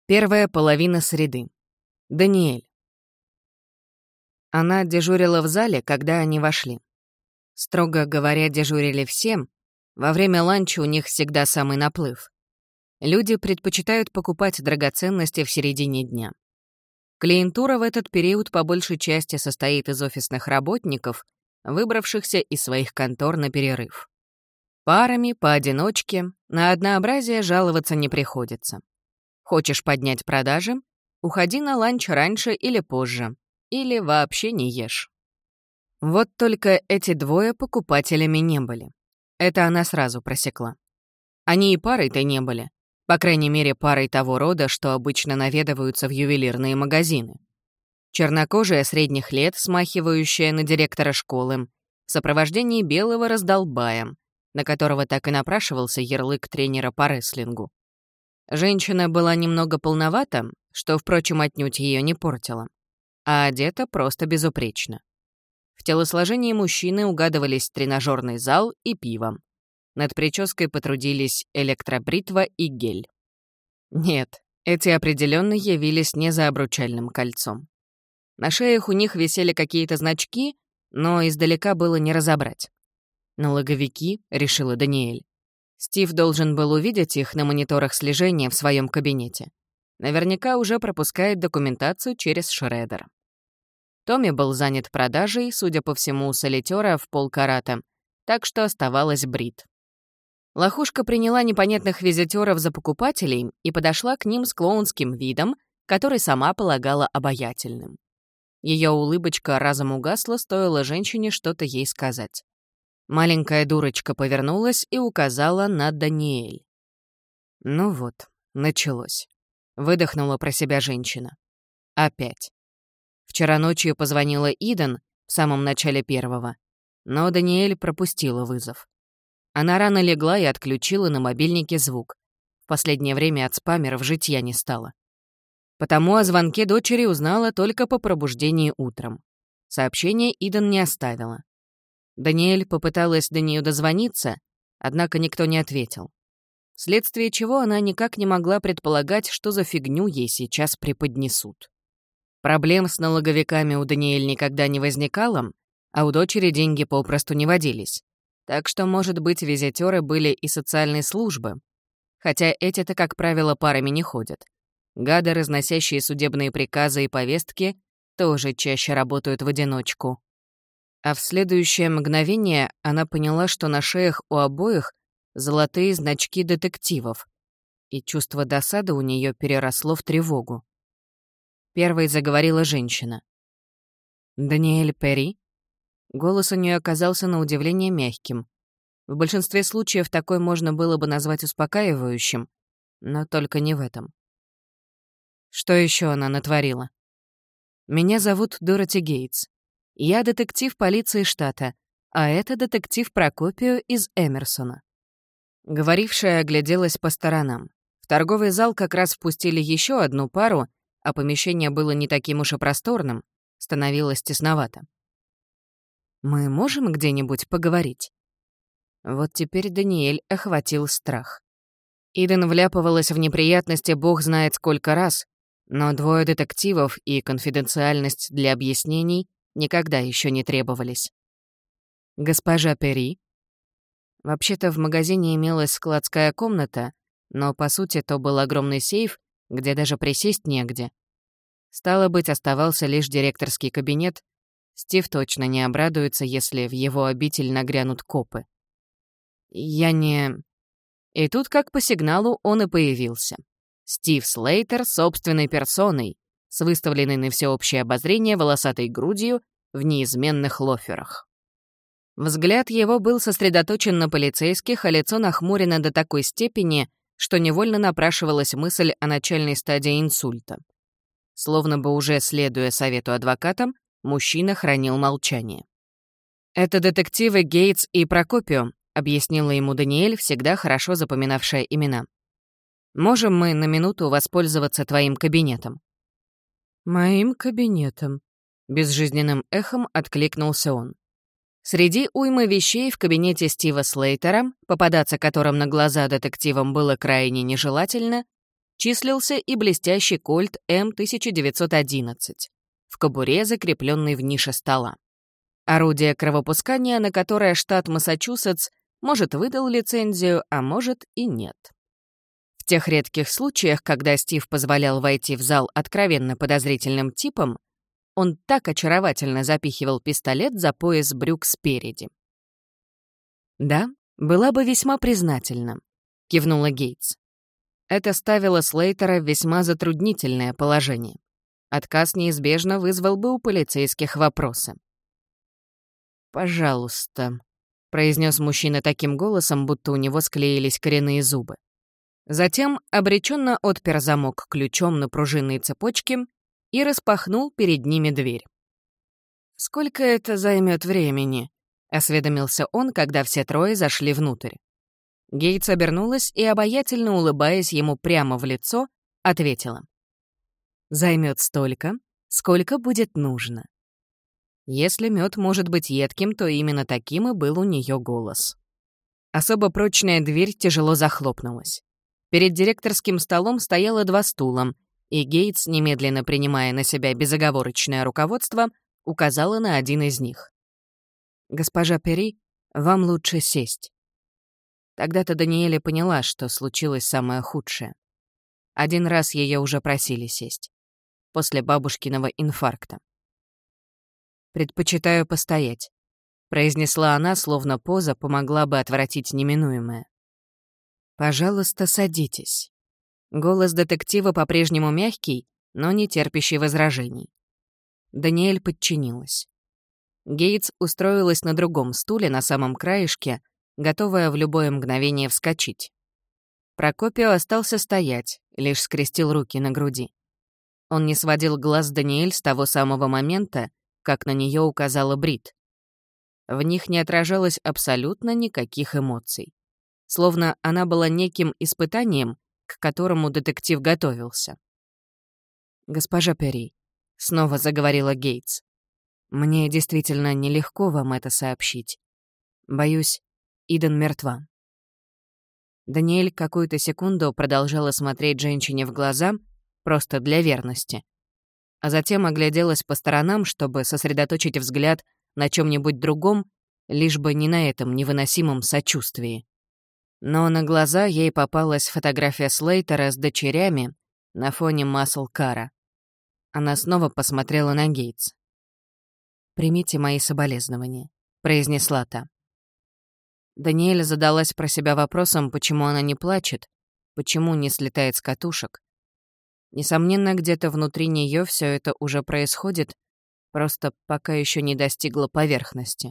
Первая половина среды. Даниэль. Она дежурила в зале, когда они вошли. Строго говоря, дежурили всем. Во время ланча у них всегда самый наплыв. Люди предпочитают покупать драгоценности в середине дня. Клиентура в этот период по большей части состоит из офисных работников, выбравшихся из своих контор на перерыв. Парами, поодиночке, на однообразие жаловаться не приходится. Хочешь поднять продажи? Уходи на ланч раньше или позже. Или вообще не ешь. Вот только эти двое покупателями не были. Это она сразу просекла. Они и парой-то не были. По крайней мере, парой того рода, что обычно наведываются в ювелирные магазины. Чернокожая средних лет, смахивающая на директора школы, в сопровождении белого раздолбая, на которого так и напрашивался ярлык тренера по рестлингу. Женщина была немного полновата, что, впрочем, отнюдь ее не портило, а одета просто безупречно. В телосложении мужчины угадывались тренажерный зал и пиво. Над прической потрудились электробритва и гель. Нет, эти определенно явились не за обручальным кольцом. На шеях у них висели какие-то значки, но издалека было не разобрать. Налоговики, решила Даниэль. Стив должен был увидеть их на мониторах слежения в своем кабинете. Наверняка уже пропускает документацию через шредер. Томми был занят продажей, судя по всему, солитера в полкарата, так что оставалась Брит. Лохушка приняла непонятных визитеров за покупателей и подошла к ним с клоунским видом, который сама полагала обаятельным. Ее улыбочка разом угасла, стоило женщине что-то ей сказать. Маленькая дурочка повернулась и указала на Даниэль. Ну вот, началось. Выдохнула про себя женщина. Опять. Вчера ночью позвонила Иден в самом начале первого, но Даниэль пропустила вызов. Она рано легла и отключила на мобильнике звук. В последнее время от спамеров житья не стало. Потому о звонке дочери узнала только по пробуждении утром. Сообщение Иден не оставила. Даниэль попыталась до нее дозвониться, однако никто не ответил. Вследствие чего она никак не могла предполагать, что за фигню ей сейчас преподнесут. Проблем с налоговиками у Даниэль никогда не возникало, а у дочери деньги попросту не водились. Так что, может быть, визитеры были и социальной службы. Хотя эти-то, как правило, парами не ходят. Гады, разносящие судебные приказы и повестки, тоже чаще работают в одиночку. А в следующее мгновение она поняла, что на шеях у обоих золотые значки детективов, и чувство досады у нее переросло в тревогу. Первой заговорила женщина. «Даниэль Перри?» Голос у нее оказался на удивление мягким. В большинстве случаев такой можно было бы назвать успокаивающим, но только не в этом. Что еще она натворила? «Меня зовут Дороти Гейтс. Я детектив полиции штата, а это детектив Прокопио из Эмерсона». Говорившая огляделась по сторонам. В торговый зал как раз впустили еще одну пару, а помещение было не таким уж и просторным, становилось тесновато. «Мы можем где-нибудь поговорить?» Вот теперь Даниэль охватил страх. Иден вляпывалась в неприятности бог знает сколько раз, но двое детективов и конфиденциальность для объяснений никогда еще не требовались. «Госпожа Перри?» Вообще-то в магазине имелась складская комната, но, по сути, то был огромный сейф, где даже присесть негде. Стало быть, оставался лишь директорский кабинет. Стив точно не обрадуется, если в его обитель нагрянут копы. «Я не...» И тут, как по сигналу, он и появился. Стив Слейтер собственной персоной, с выставленной на всеобщее обозрение волосатой грудью в неизменных лоферах. Взгляд его был сосредоточен на полицейских, а лицо нахмурено до такой степени, что невольно напрашивалась мысль о начальной стадии инсульта. Словно бы уже следуя совету адвоката, мужчина хранил молчание. «Это детективы Гейтс и Прокопио», — объяснила ему Даниэль, всегда хорошо запоминавшая имена. «Можем мы на минуту воспользоваться твоим кабинетом?» «Моим кабинетом», — безжизненным эхом откликнулся он. Среди уймы вещей в кабинете Стива Слейтера, попадаться которым на глаза детективам было крайне нежелательно, числился и блестящий кольт М1911 в кобуре, закрепленный в нише стола. Орудие кровопускания, на которое штат Массачусетс, может, выдал лицензию, а может и нет. В тех редких случаях, когда Стив позволял войти в зал откровенно подозрительным типам, он так очаровательно запихивал пистолет за пояс брюк спереди. «Да, была бы весьма признательна», — кивнула Гейтс. Это ставило Слейтера в весьма затруднительное положение. Отказ неизбежно вызвал бы у полицейских вопросы. «Пожалуйста», — произнес мужчина таким голосом, будто у него склеились коренные зубы. Затем обреченно отпер замок ключом на пружинной цепочке и распахнул перед ними дверь. «Сколько это займет времени?» — осведомился он, когда все трое зашли внутрь. Гейтс обернулась и, обаятельно улыбаясь ему прямо в лицо, ответила. «Займет столько, сколько будет нужно». Если мед может быть едким, то именно таким и был у нее голос. Особо прочная дверь тяжело захлопнулась. Перед директорским столом стояло 2 стула, и Гейтс, немедленно принимая на себя безоговорочное руководство, указала на один из них. «Госпожа Перри, вам лучше сесть». Тогда-то Даниэля поняла, что случилось самое худшее. Один раз ее уже просили сесть. После бабушкиного инфаркта. «Предпочитаю постоять», — произнесла она, словно поза помогла бы отвратить неминуемое. «Пожалуйста, садитесь». Голос детектива по-прежнему мягкий, но не терпящий возражений. Даниэль подчинилась. Гейтс устроилась на другом стуле на самом краешке, готовая в любое мгновение вскочить. Прокопио остался стоять, лишь скрестил руки на груди. Он не сводил глаз Даниэль с того самого момента, как на нее указала Брит. В них не отражалось абсолютно никаких эмоций. Словно она была неким испытанием, к которому детектив готовился. «Госпожа Перри», — снова заговорила Гейтс, — «мне действительно нелегко вам это сообщить. Боюсь, Иден мертва». Даниэль какую-то секунду продолжала смотреть женщине в глаза, просто для верности, а затем огляделась по сторонам, чтобы сосредоточить взгляд на чем-нибудь другом, лишь бы не на этом невыносимом сочувствии. Но на глаза ей попалась фотография Слейтера с дочерями на фоне Масл-Кара. Она снова посмотрела на Гейтс. «Примите мои соболезнования», — произнесла та. Даниэля задалась про себя вопросом, почему она не плачет, почему не слетает с катушек. Несомненно, где-то внутри нее все это уже происходит, просто пока еще не достигло поверхности.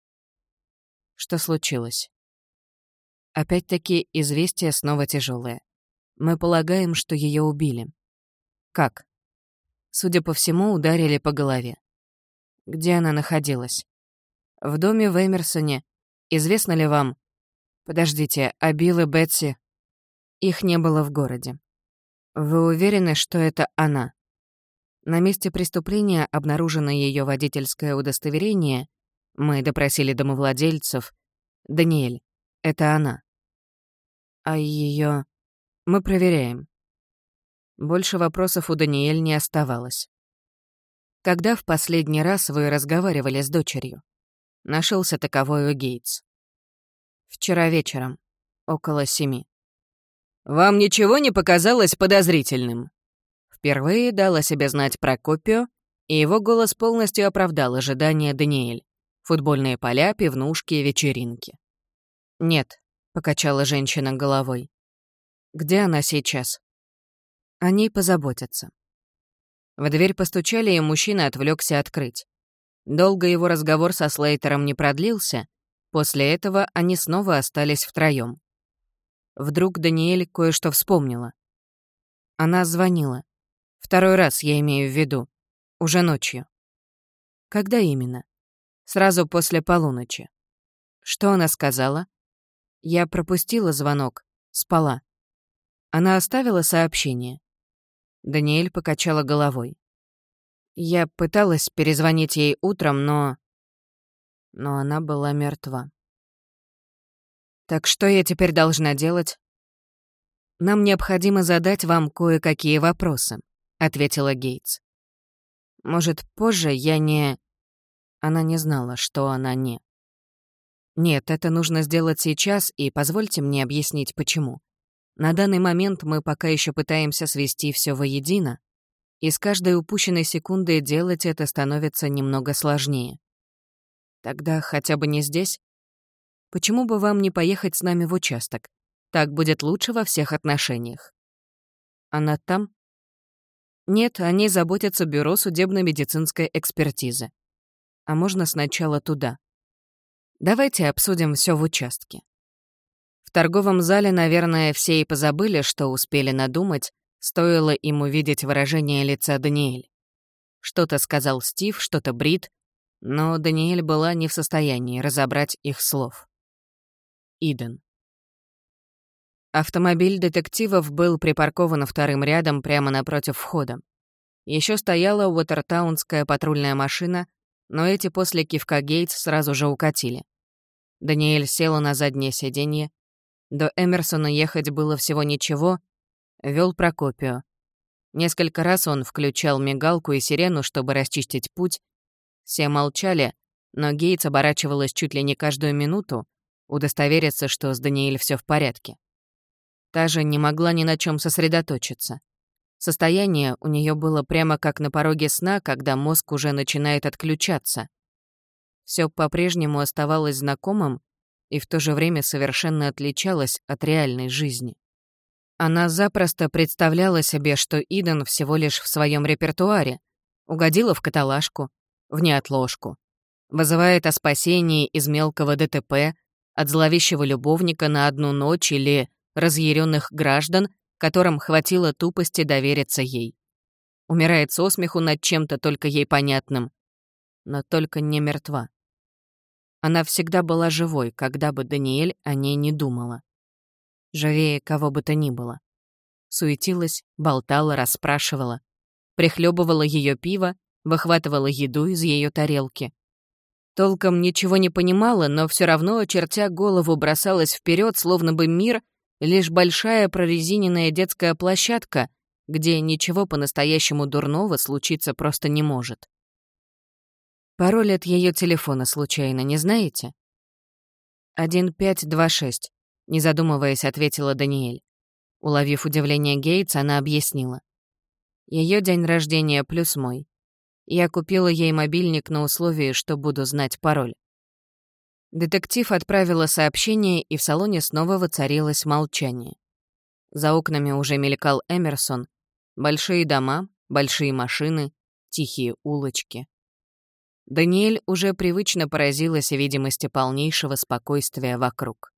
Что случилось? Опять-таки, известие снова тяжелое. Мы полагаем, что ее убили. Как? Судя по всему, ударили по голове. Где она находилась? В доме в Эмерсоне. Известно ли вам? Подождите, а Билл и Бетси? Их не было в городе. Вы уверены, что это она? На месте преступления обнаружено ее водительское удостоверение. Мы допросили домовладельцев. Даниэль, это она. А ее... Мы проверяем. Больше вопросов у Даниэль не оставалось. Когда в последний раз вы разговаривали с дочерью? Нашелся таковой у Гейтс. Вчера вечером, около 7. «Вам ничего не показалось подозрительным?» Впервые дал о себе знать Прокопио, и его голос полностью оправдал ожидания Даниэль. Футбольные поля, пивнушки, вечеринки. «Нет», — покачала женщина головой. «Где она сейчас?» О ней позаботятся. В дверь постучали, и мужчина отвлекся открыть. Долго его разговор со Слейтером не продлился, после этого они снова остались втроём. Вдруг Даниэль кое-что вспомнила. Она звонила. 2 раз, я имею в виду. Уже ночью. Когда именно? Сразу после полуночи. Что она сказала? Я пропустила звонок. Спала. Она оставила сообщение. Даниэль покачала головой. Я пыталась перезвонить ей утром, но она была мертва. Так что я теперь должна делать? «Нам необходимо задать вам кое-какие вопросы», — ответила Гейтс. «Может, позже я не...» Она не знала, что она не. «Нет, это нужно сделать сейчас, и позвольте мне объяснить, почему. На данный момент мы пока еще пытаемся свести все воедино, и с каждой упущенной секундой делать это становится немного сложнее. Тогда хотя бы не здесь? Почему бы вам не поехать с нами в участок? Так будет лучше во всех отношениях». «Она там?» «Нет, о ней заботится бюро судебно-медицинской экспертизы. А можно сначала туда? Давайте обсудим все в участке». В торговом зале, наверное, все и позабыли, что успели надумать, стоило им увидеть выражение лица Даниэль. Что-то сказал Стив, что-то Брит, но Даниэль была не в состоянии разобрать их слов. Иден. Автомобиль детективов был припаркован вторым рядом прямо напротив входа. Еще стояла уотертаунская патрульная машина, но эти после кивка Гейтс сразу же укатили. Даниэль села на заднее сиденье. До Эмерсона ехать было всего ничего. Вел Прокопио. Несколько раз он включал мигалку и сирену, чтобы расчистить путь. Все молчали, но Гейтс оборачивалась чуть ли не каждую минуту, удостовериться, что с Даниэль все в порядке. Та же не могла ни на чем сосредоточиться. Состояние у нее было прямо как на пороге сна, когда мозг уже начинает отключаться. Все по-прежнему оставалось знакомым и в то же время совершенно отличалось от реальной жизни. Она запросто представляла себе, что Иден всего лишь в своем репертуаре, угодила в каталажку, в неотложку, вызывает о спасении из мелкого ДТП, от зловещего любовника на одну ночь или разъяренных граждан, которым хватило тупости довериться ей. Умирает со смеху над чем-то только ей понятным, но только не мертва. Она всегда была живой, когда бы Даниэль о ней не думала. Живее кого бы то ни было. Суетилась, болтала, расспрашивала, прихлебывала ее пиво, выхватывала еду из ее тарелки. Толком ничего не понимала, но все равно, очертя голову, бросалась вперед, словно бы мир — лишь большая прорезиненная детская площадка, где ничего по-настоящему дурного случиться просто не может. Пароль от ее телефона случайно не знаете? 1526, не задумываясь, ответила Даниэль. Уловив удивление Гейтс, она объяснила. Ее день рождения плюс мой. Я купила ей мобильник на условии, что буду знать пароль. Детектив отправила сообщение, и в салоне снова воцарилось молчание. За окнами уже мелькал Эмерсон. Большие дома, большие машины, тихие улочки. Даниэль уже привычно поразилась видимости полнейшего спокойствия вокруг.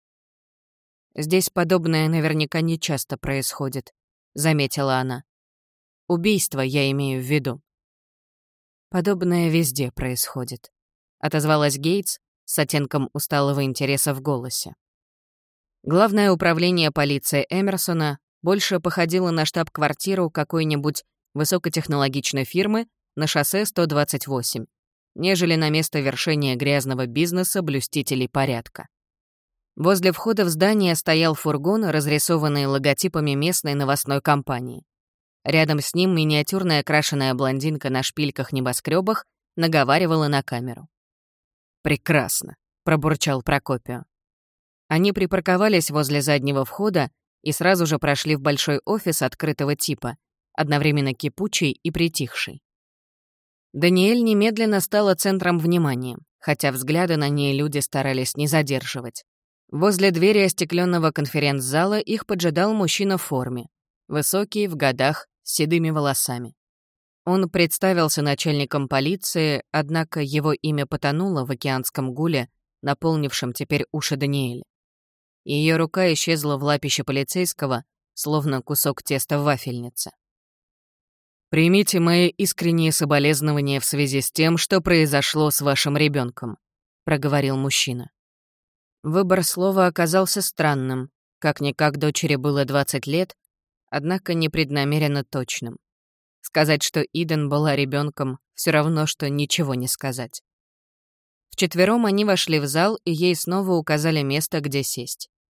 «Здесь подобное наверняка не часто происходит», — заметила она. «Убийство я имею в виду». «Подобное везде происходит», — отозвалась Гейтс с оттенком усталого интереса в голосе. Главное управление полиции Эмерсона больше походило на штаб-квартиру какой-нибудь высокотехнологичной фирмы на шоссе 128, нежели на место вершения грязного бизнеса блюстителей порядка. Возле входа в здание стоял фургон, разрисованный логотипами местной новостной компании. Рядом с ним миниатюрная крашеная блондинка на шпильках-небоскребах наговаривала на камеру. «Прекрасно», — пробурчал Прокопио. Они припарковались возле заднего входа и сразу же прошли в большой офис открытого типа, одновременно кипучий и притихший. Даниэль немедленно стала центром внимания, хотя взгляды на ней люди старались не задерживать. Возле двери остекленного конференц-зала их поджидал мужчина в форме, высокий, в годах, с седыми волосами. Он представился начальником полиции, однако его имя потонуло в океанском гуле, наполнившем теперь уши Даниэль. Ее рука исчезла в лапище полицейского, словно кусок теста в вафельнице. «Примите мои искренние соболезнования в связи с тем, что произошло с вашим ребенком», — проговорил мужчина. Выбор слова оказался странным, как-никак дочери было 20 лет, однако непреднамеренно точным. Сказать, что Иден была ребенком, все равно, что ничего не сказать. Вчетвером они вошли в зал, и ей снова указали место, где сесть.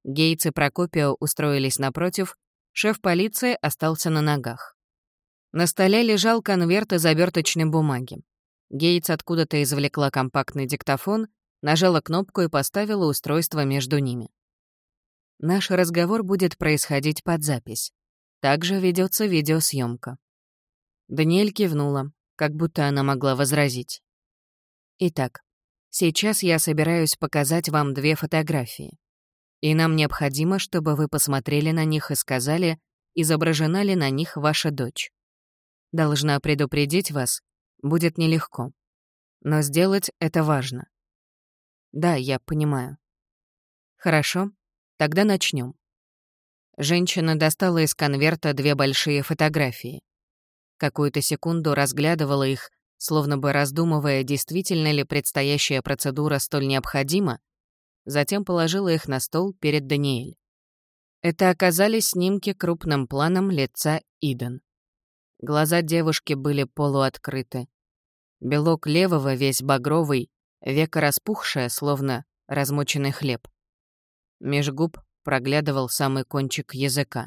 Гейтс и Прокопио устроились напротив, шеф полиции остался на ногах. На столе лежал конверт из оберточной бумаги. Гейтс откуда-то извлекла компактный диктофон, нажала кнопку и поставила устройство между ними. Наш разговор будет происходить под запись. Также ведется видеосъемка. Даниэль кивнула, как будто она могла возразить. Итак, сейчас я собираюсь показать вам 2 фотографии. И нам необходимо, чтобы вы посмотрели на них и сказали, изображена ли на них ваша дочь. Должна предупредить вас, будет нелегко. Но сделать это важно. Да, я понимаю. Хорошо, тогда начнем. Женщина достала из конверта 2 большие фотографии. Какую-то секунду разглядывала их, словно бы раздумывая, действительно ли предстоящая процедура столь необходима, затем положила их на стол перед Даниэль. Это оказались снимки крупным планом лица Иден. Глаза девушки были полуоткрыты. Белок левого весь багровый, веко распухшее, словно размоченный хлеб. Меж губ проглядывал самый кончик языка.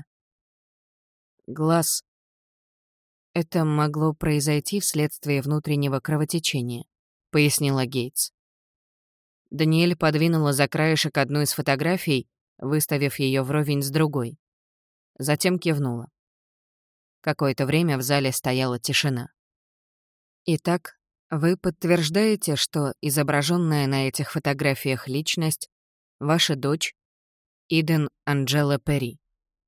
Глаз. Это могло произойти вследствие внутреннего кровотечения, пояснила Гейтс. Даниэль подвинула за краешек одну из фотографий, выставив ее вровень с другой. Затем кивнула. Какое-то время в зале стояла тишина. Итак, вы подтверждаете, что изображенная на этих фотографиях личность — ваша дочь Иден Анджела Перри?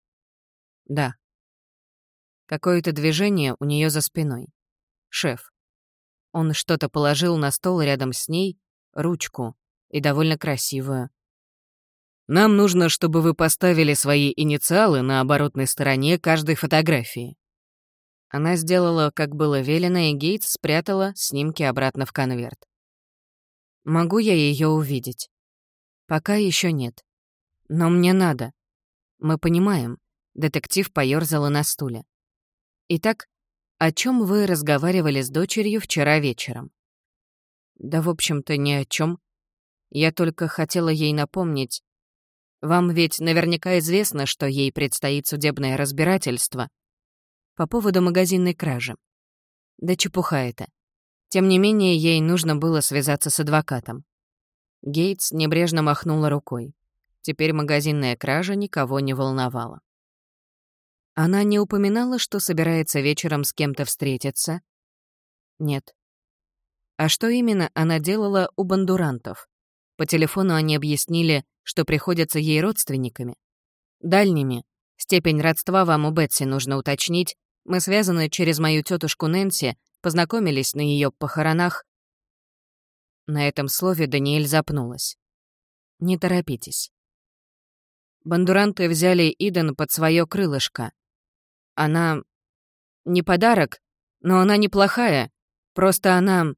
Да. Какое-то движение у нее за спиной. Шеф. Он что-то положил на стол рядом с ней, ручку, и довольно красивую. Нам нужно, чтобы вы поставили свои инициалы на оборотной стороне каждой фотографии. Она сделала, как было велено, и Гейтс спрятала снимки обратно в конверт. Могу я ее увидеть? Пока еще нет. Но мне надо. Мы понимаем. Детектив поёрзала на стуле. Итак, о чем вы разговаривали с дочерью вчера вечером? Да, в общем-то, ни о чем. Я только хотела ей напомнить. Вам ведь наверняка известно, что ей предстоит судебное разбирательство по поводу магазинной кражи. Да чепуха это. Тем не менее, ей нужно было связаться с адвокатом. Гейтс небрежно махнула рукой. Теперь магазинная кража никого не волновала. Она не упоминала, что собирается вечером с кем-то встретиться? Нет. А что именно она делала у бандурантов? По телефону они объяснили, что приходятся ей родственниками. Дальними. Степень родства вам у Бетси нужно уточнить. Мы связаны через мою тетушку Нэнси, познакомились на ее похоронах. На этом слове Даниэль запнулась. Не торопитесь. Бандуранты взяли Иден под свое крылышко. Она не подарок, но она неплохая. Просто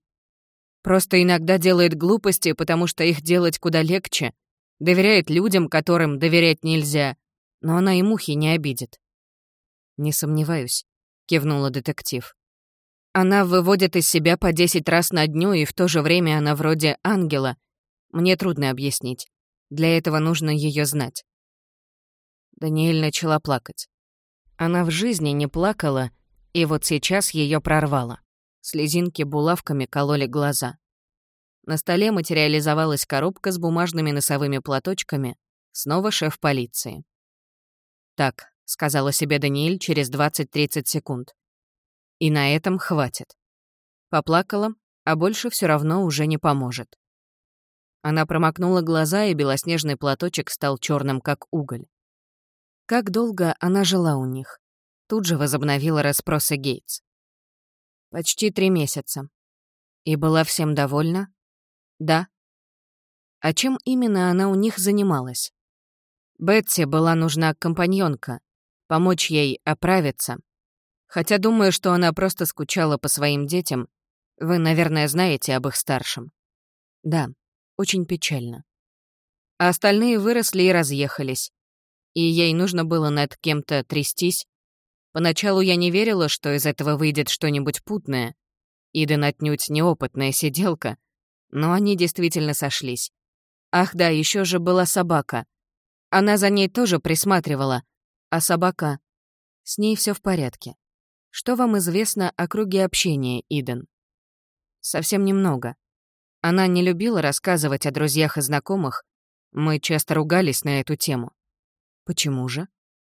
иногда делает глупости, потому что их делать куда легче. Доверяет людям, которым доверять нельзя. Но она и мухи не обидит. «Не сомневаюсь», — кивнула детектив. «Она выводит из себя по 10 раз на дню, и в то же время она вроде ангела. Мне трудно объяснить. Для этого нужно ее знать». Даниэль начала плакать. Она в жизни не плакала, и вот сейчас ее прорвало. Слезинки булавками кололи глаза. На столе материализовалась коробка с бумажными носовыми платочками. Снова шеф полиции. «Так», — сказала себе Даниэль через 20-30 секунд. «И на этом хватит». Поплакала, а больше все равно уже не поможет. Она промокнула глаза, и белоснежный платочек стал черным, как уголь. Как долго она жила у них? Тут же возобновила расспросы Гейтс. Почти 3 месяца. И была всем довольна? Да. А чем именно она у них занималась? Бетси была нужна компаньонка, помочь ей оправиться. Хотя думаю, что она просто скучала по своим детям. Вы, наверное, знаете об их старшем. Да, очень печально. А остальные выросли и разъехались. И ей нужно было над кем-то трястись. Поначалу я не верила, что из этого выйдет что-нибудь путное. Иден отнюдь неопытная сиделка. Но они действительно сошлись. Ах да, еще же была собака. Она за ней тоже присматривала. А собака? С ней все в порядке. Что вам известно о круге общения, Иден? Совсем немного. Она не любила рассказывать о друзьях и знакомых. Мы часто ругались на эту тему. Почему же?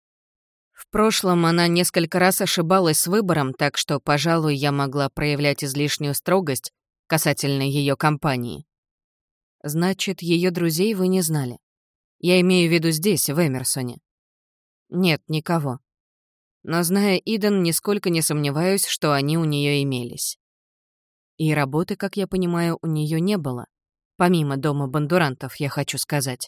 В прошлом она несколько раз ошибалась с выбором, так что, пожалуй, я могла проявлять излишнюю строгость касательно ее компании. Значит, ее друзей вы не знали. Я имею в виду здесь, в Эмерсоне. Нет, никого. Но, зная Иден, нисколько не сомневаюсь, что они у нее имелись. И работы, как я понимаю, у нее не было. Помимо дома Бондурантов, я хочу сказать.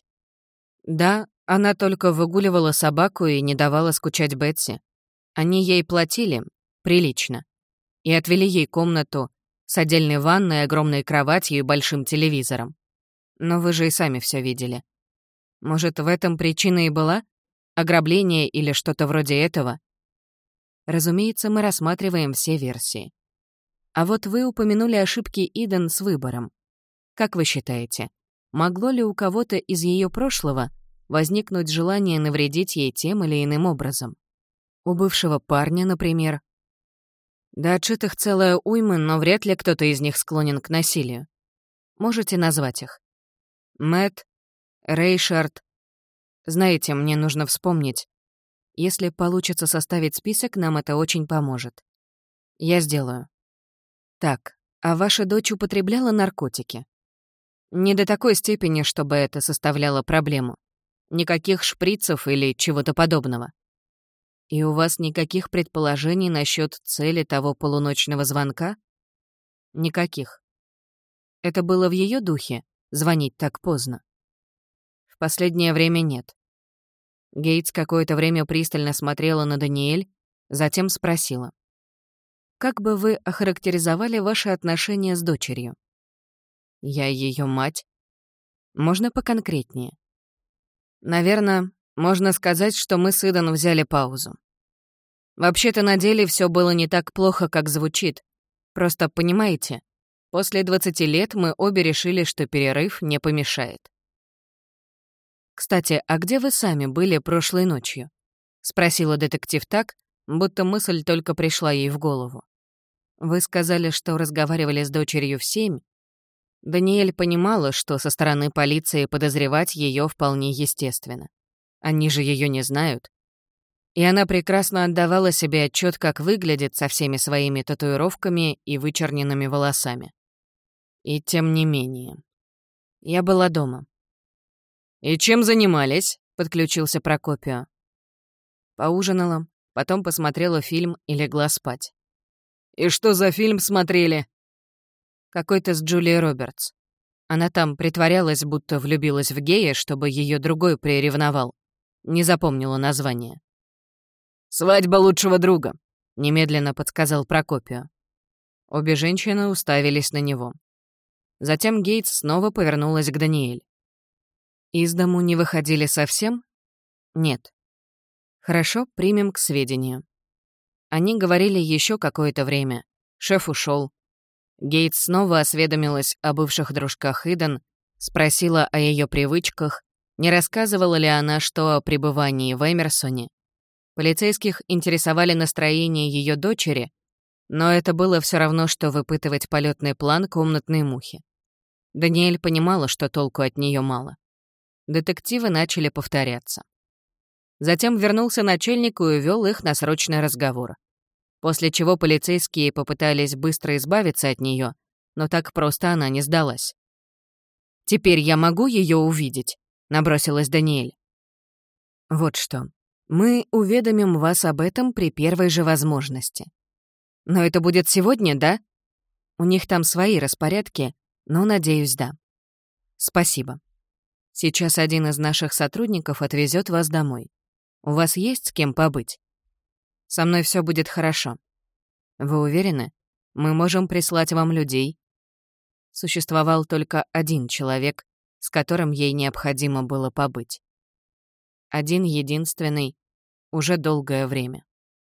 Да, она только выгуливала собаку и не давала скучать Бетси. Они ей платили, прилично, и отвели ей комнату с отдельной ванной, огромной кроватью и большим телевизором. Но вы же и сами все видели. Может, в этом причина и была? Ограбление или что-то вроде этого? Разумеется, мы рассматриваем все версии. А вот вы упомянули ошибки Иден с выбором. Как вы считаете, могло ли у кого-то из ее прошлого возникнуть желание навредить ей тем или иным образом? У бывшего парня, например? Да отшитых целая уйма, но вряд ли кто-то из них склонен к насилию. Можете назвать их? Мэтт, Рейшард. Знаете, мне нужно вспомнить. Если получится составить список, нам это очень поможет. Я сделаю. Так, а ваша дочь употребляла наркотики? Не до такой степени, чтобы это составляло проблему. Никаких шприцев или чего-то подобного. И у вас никаких предположений насчет цели того полуночного звонка? Никаких. Это было в ее духе — звонить так поздно? В последнее время нет. Гейтс какое-то время пристально смотрела на Даниэль, затем спросила. «Как бы вы охарактеризовали ваши отношения с дочерью?» «Я ее мать. Можно поконкретнее?» «Наверное, можно сказать, что мы с Иден взяли паузу. Вообще-то на деле все было не так плохо, как звучит. Просто, понимаете, после 20 лет мы обе решили, что перерыв не помешает». «Кстати, а где вы сами были прошлой ночью?» — спросила детектив так, будто мысль только пришла ей в голову. «Вы сказали, что разговаривали с дочерью в 7. Даниэль понимала, что со стороны полиции подозревать ее вполне естественно. Они же ее не знают. И она прекрасно отдавала себе отчет, как выглядит со всеми своими татуировками и вычерненными волосами. И тем не менее. Я была дома. «И чем занимались?» — подключился Прокопио. Поужинала, потом посмотрела фильм и легла спать. «И что за фильм смотрели?» Какой-то с Джулией Робертс. Она там притворялась, будто влюбилась в гея, чтобы ее другой приревновал. Не запомнила название. «Свадьба лучшего друга», — немедленно подсказал Прокопио. Обе женщины уставились на него. Затем Гейтс снова повернулась к Даниэль. «Из дому не выходили совсем?» «Нет». «Хорошо, примем к сведению». Они говорили еще какое-то время. Шеф ушел. Гейтс снова осведомилась о бывших дружках Иден, спросила о ее привычках, не рассказывала ли она что о пребывании в Эмерсоне. Полицейских интересовали настроение ее дочери, но это было все равно, что выпытывать полетный план комнатной мухи. Даниэль понимала, что толку от нее мало. Детективы начали повторяться. Затем вернулся начальник и увел их на срочный разговор. После чего полицейские попытались быстро избавиться от нее, но так просто она не сдалась. «Теперь я могу ее увидеть?» — набросилась Даниэль. «Вот что. Мы уведомим вас об этом при первой же возможности. Но это будет сегодня, да? У них там свои распорядки, но, надеюсь, да. Спасибо. Сейчас один из наших сотрудников отвезет вас домой. У вас есть с кем побыть? Со мной все будет хорошо. Вы уверены? Мы можем прислать вам людей. Существовал только один человек, с которым ей необходимо было побыть. Один единственный, уже долгое время.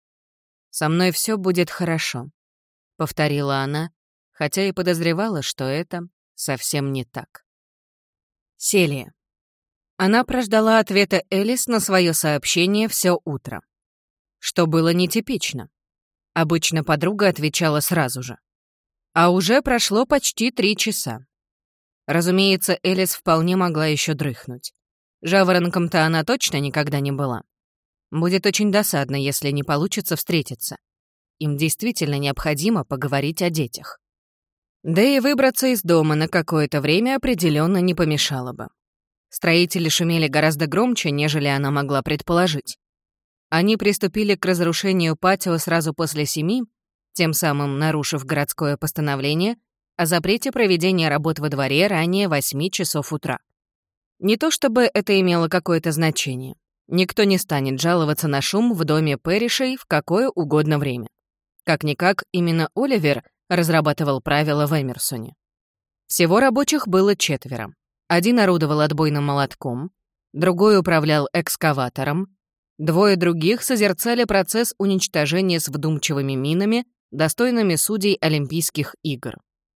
«Со мной все будет хорошо», — повторила она, хотя и подозревала, что это совсем не так. Селия. Она прождала ответа Элис на свое сообщение все утро. Что было нетипично. Обычно подруга отвечала сразу же. А уже прошло почти 3 часа. Разумеется, Элис вполне могла еще дрыхнуть. Жаворонком-то она точно никогда не была. Будет очень досадно, если не получится встретиться. Им действительно необходимо поговорить о детях. Да и выбраться из дома на какое-то время определенно не помешало бы. Строители шумели гораздо громче, нежели она могла предположить. Они приступили к разрушению патио сразу после 7, тем самым нарушив городское постановление о запрете проведения работ во дворе ранее 8 часов утра. Не то чтобы это имело какое-то значение. Никто не станет жаловаться на шум в доме Пэришей в какое угодно время. Как-никак, именно Оливер разрабатывал правила в Эмерсоне. Всего рабочих было 4. Один орудовал отбойным молотком, другой управлял экскаватором, 2 других созерцали процесс уничтожения с вдумчивыми минами, достойными судей Олимпийских игр.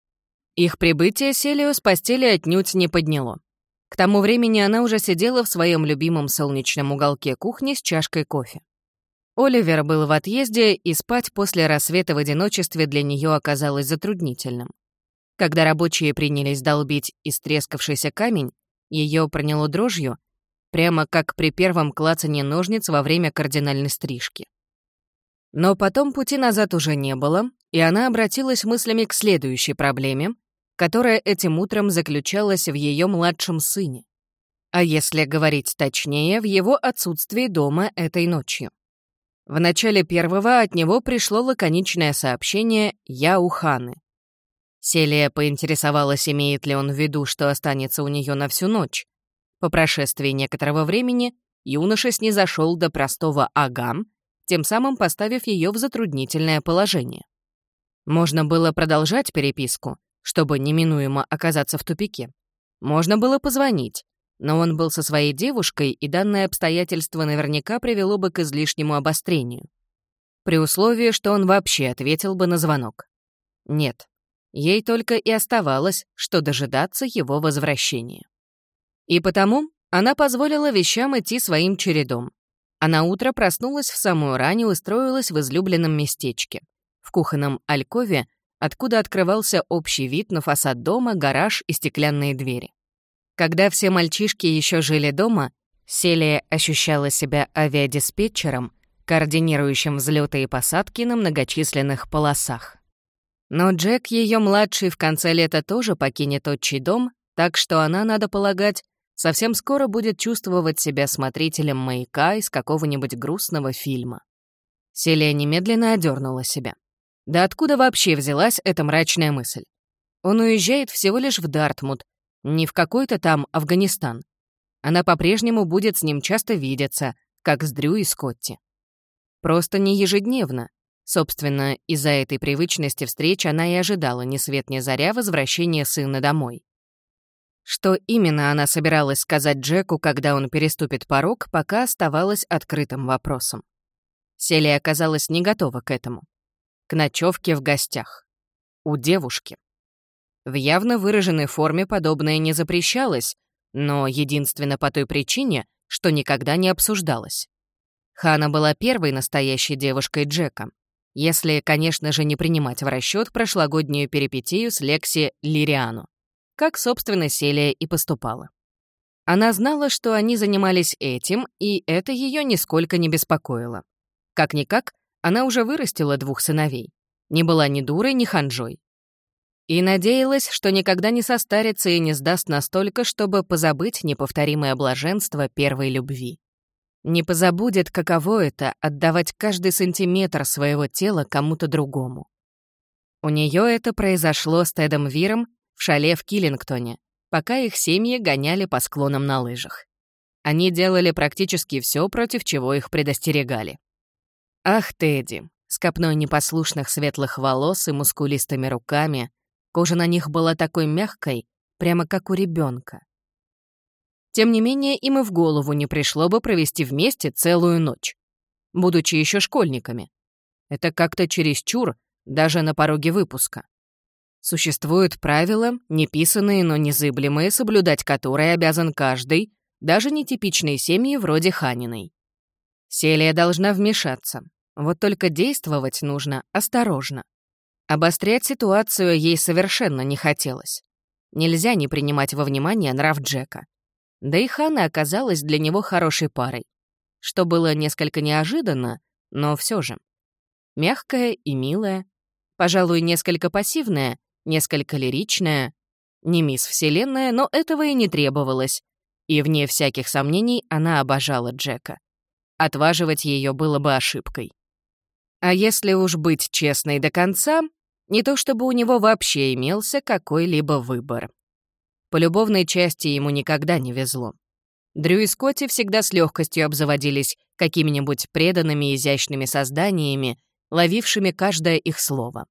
Их прибытие Селию с постели отнюдь не подняло. К тому времени она уже сидела в своем любимом солнечном уголке кухни с чашкой кофе. Оливер был в отъезде, и спать после рассвета в одиночестве для нее оказалось затруднительным. Когда рабочие принялись долбить истрескавшийся камень, ее проняло дрожью, прямо как при первом клацанье ножниц во время кардинальной стрижки. Но потом пути назад уже не было, и она обратилась мыслями к следующей проблеме, которая этим утром заключалась в ее младшем сыне. А если говорить точнее, в его отсутствии дома этой ночью. В начале первого от него пришло лаконичное сообщение «Я у Ханы». Селия поинтересовалась, имеет ли он в виду, что останется у нее на всю ночь. По прошествии некоторого времени юноша снизошел до простого «Агам», тем самым поставив ее в затруднительное положение. Можно было продолжать переписку, чтобы неминуемо оказаться в тупике. Можно было позвонить, но он был со своей девушкой, и данное обстоятельство наверняка привело бы к излишнему обострению. При условии, что он вообще ответил бы на звонок. Нет, ей только и оставалось, что дожидаться его возвращения. И потому она позволила вещам идти своим чередом. А на утро проснулась в самую рань и устроилась в излюбленном местечке, в кухонном алькове, откуда открывался общий вид на фасад дома, гараж и стеклянные двери. Когда все мальчишки еще жили дома, Селия ощущала себя авиадиспетчером, координирующим взлеты и посадки на многочисленных полосах. Но Джек, ее младший, в конце лета тоже покинет отчий дом, так что она, надо полагать, совсем скоро будет чувствовать себя смотрителем маяка из какого-нибудь грустного фильма. Селия немедленно одернула себя. Да откуда вообще взялась эта мрачная мысль? Он уезжает всего лишь в Дартмут, не в какой-то там Афганистан. Она по-прежнему будет с ним часто видеться, как с Дрю и Скотти. Просто не ежедневно. Собственно, из-за этой привычности встреч она и ожидала ни свет ни заря возвращения сына домой. Что именно она собиралась сказать Джеку, когда он переступит порог, пока оставалось открытым вопросом. Селия оказалась не готова к этому. К ночевке в гостях. У девушки. В явно выраженной форме подобное не запрещалось, но единственно по той причине, что никогда не обсуждалось. Хана была первой настоящей девушкой Джека, если, конечно же, не принимать в расчет прошлогоднюю перипетию с Лекси Лириану, как, собственно, Селия и поступала. Она знала, что они занимались этим, и это ее нисколько не беспокоило. Как-никак, она уже вырастила 2 сыновей, не была ни дурой, ни ханжой. И надеялась, что никогда не состарится и не сдаст настолько, чтобы позабыть неповторимое блаженство первой любви. Не позабудет, каково это — отдавать каждый сантиметр своего тела кому-то другому. У нее это произошло с Тедом Виром в шале в Киллингтоне, пока их семьи гоняли по склонам на лыжах. Они делали практически все, против чего их предостерегали. Ах, Тедди, с копной непослушных светлых волос и мускулистыми руками, кожа на них была такой мягкой, прямо как у ребенка. Тем не менее, им и в голову не пришло бы провести вместе целую ночь, будучи еще школьниками. Это как-то чересчур, даже на пороге выпуска. Существуют правила, неписанные, но незыблемые, соблюдать которые обязан каждый, даже нетипичные семьи вроде Ханиной. Селия должна вмешаться, вот только действовать нужно осторожно. Обострять ситуацию ей совершенно не хотелось. Нельзя не принимать во внимание нрав Джека. Да и Хана оказалась для него хорошей парой, что было несколько неожиданно, но все же. Мягкая и милая, пожалуй, несколько пассивная, несколько лиричная, не мисс Вселенная, но этого и не требовалось, и, вне всяких сомнений, она обожала Джека. Отваживать ее было бы ошибкой. А если уж быть честной до конца, не то чтобы у него вообще имелся какой-либо выбор. По любовной части ему никогда не везло. Дрю и Скотти всегда с легкостью обзаводились какими-нибудь преданными изящными созданиями, ловившими каждое их слово.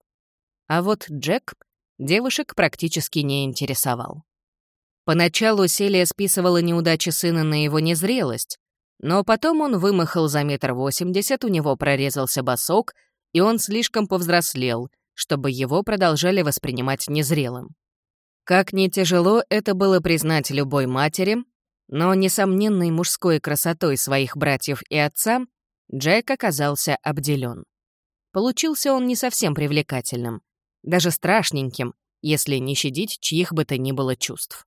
А вот Джек девушек практически не интересовал. Поначалу Селия списывала неудачи сына на его незрелость, но потом он вымахал за 1,80 м, у него прорезался босок, и он слишком повзрослел, чтобы его продолжали воспринимать незрелым. Как ни тяжело это было признать любой матери, но несомненной мужской красотой своих братьев и отца Джек оказался обделен. Получился он не совсем привлекательным, даже страшненьким, если не щадить чьих бы то ни было чувств.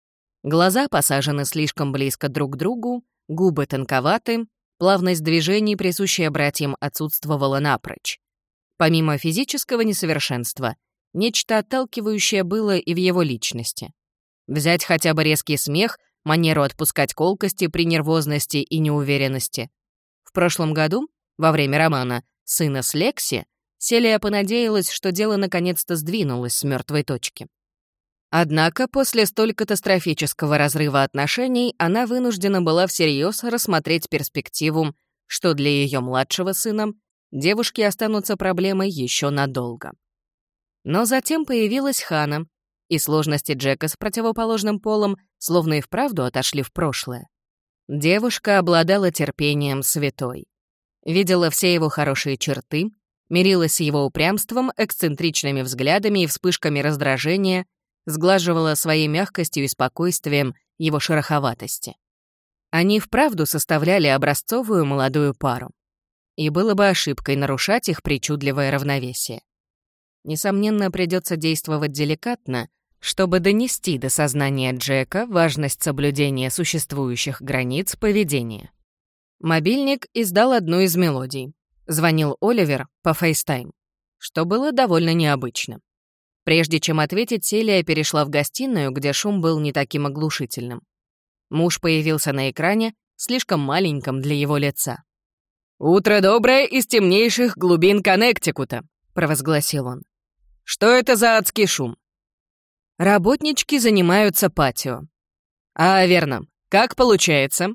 Глаза посажены слишком близко друг к другу, губы тонковаты, плавность движений, присущая братьям, отсутствовала напрочь. Помимо физического несовершенства, нечто отталкивающее было и в его личности. Взять хотя бы резкий смех, манеру отпускать колкости при нервозности и неуверенности. В прошлом году, во время романа «Сына с Лекси», Селия понадеялась, что дело наконец-то сдвинулось с мертвой точки. Однако после столь катастрофического разрыва отношений она вынуждена была всерьез рассмотреть перспективу, что для ее младшего сына девушки останутся проблемой еще надолго. Но затем появилась Хана, и сложности Джека с противоположным полом словно и вправду отошли в прошлое. Девушка обладала терпением святой. Видела все его хорошие черты, мирилась с его упрямством, эксцентричными взглядами и вспышками раздражения, сглаживала своей мягкостью и спокойствием его шероховатости. Они вправду составляли образцовую молодую пару. И было бы ошибкой нарушать их причудливое равновесие. Несомненно, придется действовать деликатно, чтобы донести до сознания Джека важность соблюдения существующих границ поведения. Мобильник издал одну из мелодий. Звонил Оливер по FaceTime, что было довольно необычно. Прежде чем ответить, Селия перешла в гостиную, где шум был не таким оглушительным. Муж появился на экране, слишком маленьком для его лица. «Утро доброе из темнейших глубин Коннектикута», — провозгласил он. «Что это за адский шум?» «Работнички занимаются патио». «А, верно. Как получается?»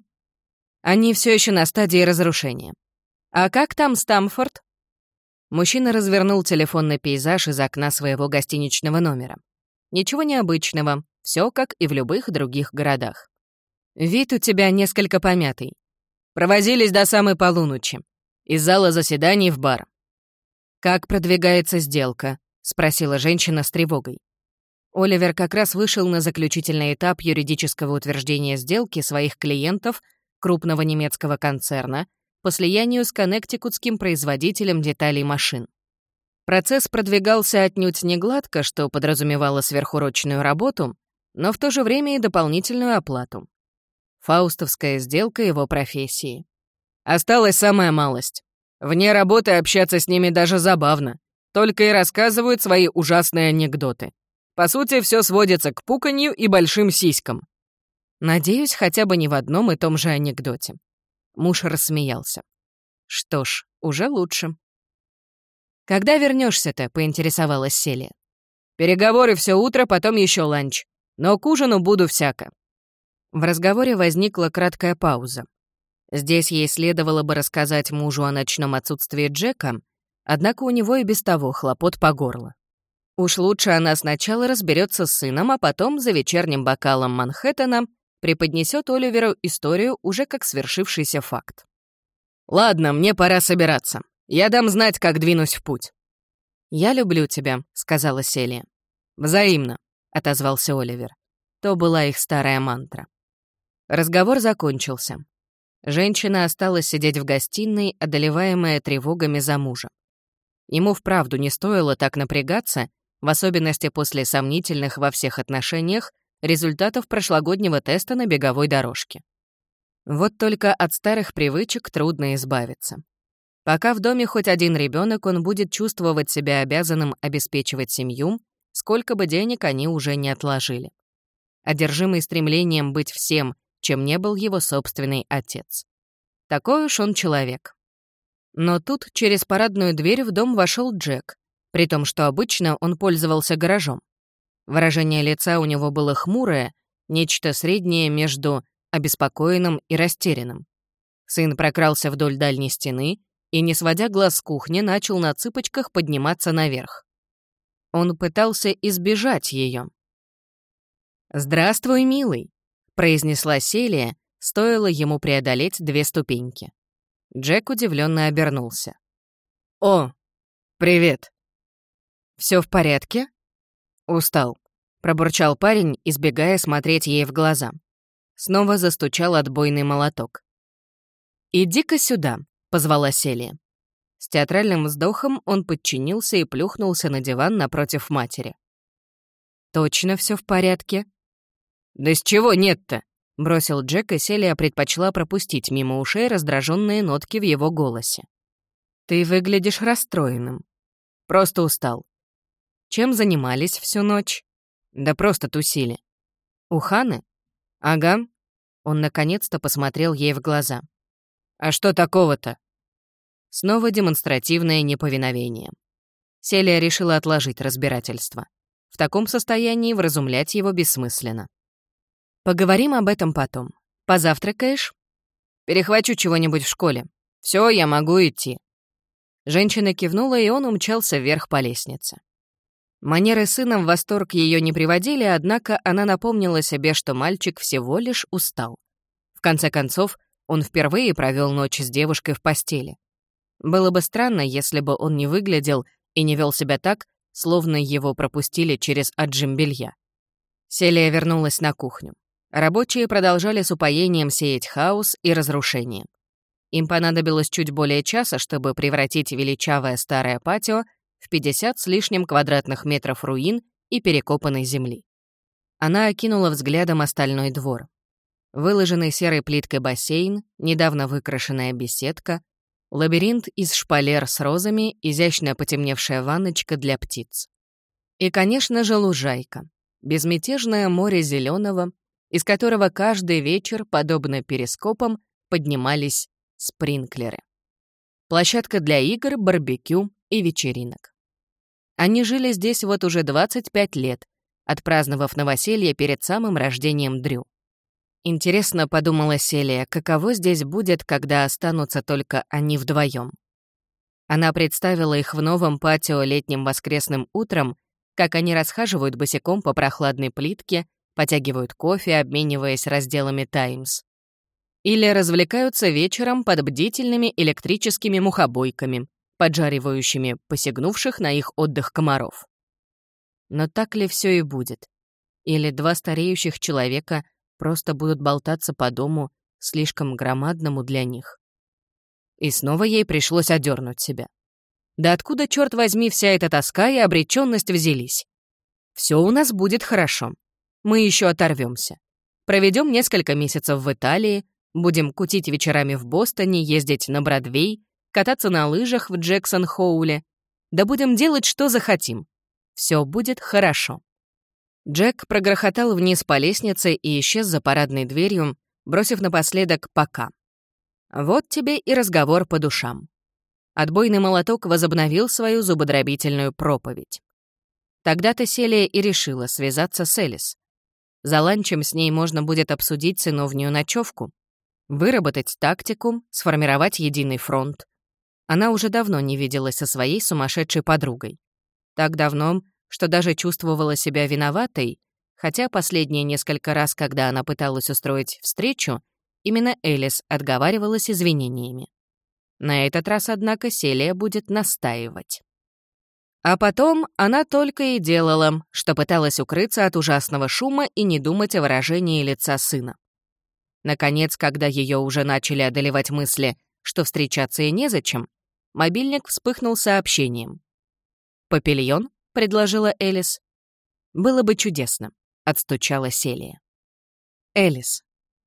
«Они все еще на стадии разрушения». «А как там Стамфорд?» Мужчина развернул телефонный пейзаж из окна своего гостиничного номера. Ничего необычного, все как и в любых других городах. «Вид у тебя несколько помятый. Провозились до самой полуночи. Из зала заседаний в бар». «Как продвигается сделка?» — спросила женщина с тревогой. Оливер как раз вышел на заключительный этап юридического утверждения сделки своих клиентов крупного немецкого концерна по слиянию с коннектикутским производителем деталей машин. Процесс продвигался отнюдь не гладко, что подразумевало сверхурочную работу, но в то же время и дополнительную оплату. Фаустовская сделка его профессии. Осталась самая малость. Вне работы общаться с ними даже забавно. Только и рассказывают свои ужасные анекдоты. По сути, все сводится к пуканью и большим сиськам. Надеюсь, хотя бы не в одном и том же анекдоте. Муж рассмеялся. Что ж, уже лучше. «Когда вернешься-то?» — поинтересовалась Селия. «Переговоры все утро, потом еще ланч. Но к ужину буду всяко». В разговоре возникла краткая пауза. Здесь ей следовало бы рассказать мужу о ночном отсутствии Джека, однако у него и без того хлопот по горло. Уж лучше она сначала разберется с сыном, а потом за вечерним бокалом Манхэттена преподнесет Оливеру историю уже как свершившийся факт. «Ладно, мне пора собираться. Я дам знать, как двинусь в путь». «Я люблю тебя», — сказала Селия. «Взаимно», — отозвался Оливер. То была их старая мантра. Разговор закончился. Женщина осталась сидеть в гостиной, одолеваемая тревогами за мужа. Ему вправду не стоило так напрягаться, в особенности после сомнительных во всех отношениях результатов прошлогоднего теста на беговой дорожке. Вот только от старых привычек трудно избавиться. Пока в доме хоть один ребенок, он будет чувствовать себя обязанным обеспечивать семью, сколько бы денег они уже не отложили. Одержимый стремлением быть всем, чем не был его собственный отец. Такой уж он человек. Но тут через парадную дверь в дом вошел Джек, при том, что обычно он пользовался гаражом. Выражение лица у него было хмурое, нечто среднее между обеспокоенным и растерянным. Сын прокрался вдоль дальней стены и, не сводя глаз с кухни, начал на цыпочках подниматься наверх. Он пытался избежать ее. «Здравствуй, милый», — произнесла Селия, стоило ему преодолеть 2 ступеньки. Джек удивленно обернулся. «О, привет». «Все в порядке?» «Устал», — пробурчал парень, избегая смотреть ей в глаза. Снова застучал отбойный молоток. «Иди-ка сюда», — позвала Селия. С театральным вздохом он подчинился и плюхнулся на диван напротив матери. «Точно все в порядке?» «Да с чего нет-то?» — бросил Джек, и Селия предпочла пропустить мимо ушей раздраженные нотки в его голосе. «Ты выглядишь расстроенным. Просто устал. Чем занимались всю ночь?» «Да просто тусили». «У Ханы?» «Ага». Он наконец-то посмотрел ей в глаза. «А что такого-то?» Снова демонстративное неповиновение. Селия решила отложить разбирательство. В таком состоянии вразумлять его бессмысленно. «Поговорим об этом потом. Позавтракаешь?» «Перехвачу чего-нибудь в школе. Все, я могу идти». Женщина кивнула, и он умчался вверх по лестнице. Манеры сына в восторг ее не приводили, однако она напомнила себе, что мальчик всего лишь устал. В конце концов, он впервые провел ночь с девушкой в постели. Было бы странно, если бы он не выглядел и не вел себя так, словно его пропустили через отжим белья. Селия вернулась на кухню. Рабочие продолжали с упоением сеять хаос и разрушение. Им понадобилось чуть более часа, чтобы превратить величавое старое патио в 50 с лишним квадратных метров руин и перекопанной земли. Она окинула взглядом остальной двор. Выложенный серой плиткой бассейн, недавно выкрашенная беседка, лабиринт из шпалер с розами, изящная потемневшая ванночка для птиц. И, конечно же, лужайка, безмятежное море зеленого, из которого каждый вечер, подобно перископам, поднимались спринклеры. Площадка для игр, барбекю и вечеринок. Они жили здесь вот уже 25 лет, отпраздновав новоселье перед самым рождением Дрю. Интересно, подумала Селия, каково здесь будет, когда останутся только они вдвоем. Она представила их в новом патио летним воскресным утром, как они расхаживают босиком по прохладной плитке, потягивают кофе, обмениваясь разделами «Таймс». Или развлекаются вечером под бдительными электрическими мухобойками, поджаривающими посягнувших на их отдых комаров. Но так ли все и будет? Или 2 стареющих человека просто будут болтаться по дому, слишком громадному для них? И снова ей пришлось одернуть себя. Да откуда, черт возьми, вся эта тоска и обреченность взялись? Все у нас будет хорошо. Мы еще оторвемся. Проведем несколько месяцев в Италии, будем кутить вечерами в Бостоне, ездить на Бродвей, кататься на лыжах в Джексон-Хоуле. Да будем делать, что захотим. Все будет хорошо. Джек прогрохотал вниз по лестнице и исчез за парадной дверью, бросив напоследок «пока». Вот тебе и разговор по душам. Отбойный молоток возобновил свою зубодробительную проповедь. Тогда-то Селия и решила связаться с Элис. За ланчем с ней можно будет обсудить сыновнюю ночевку, выработать тактику, сформировать единый фронт. Она уже давно не виделась со своей сумасшедшей подругой. Так давно, что даже чувствовала себя виноватой, хотя последние несколько раз, когда она пыталась устроить встречу, именно Элис отговаривалась извинениями. На этот раз, однако, Селия будет настаивать. А потом она только и делала, что пыталась укрыться от ужасного шума и не думать о выражении лица сына. Наконец, когда ее уже начали одолевать мысли, что встречаться и незачем, мобильник вспыхнул сообщением. «Папильон?» — предложила Элис. «Было бы чудесно», — отстучала Селия. Элис.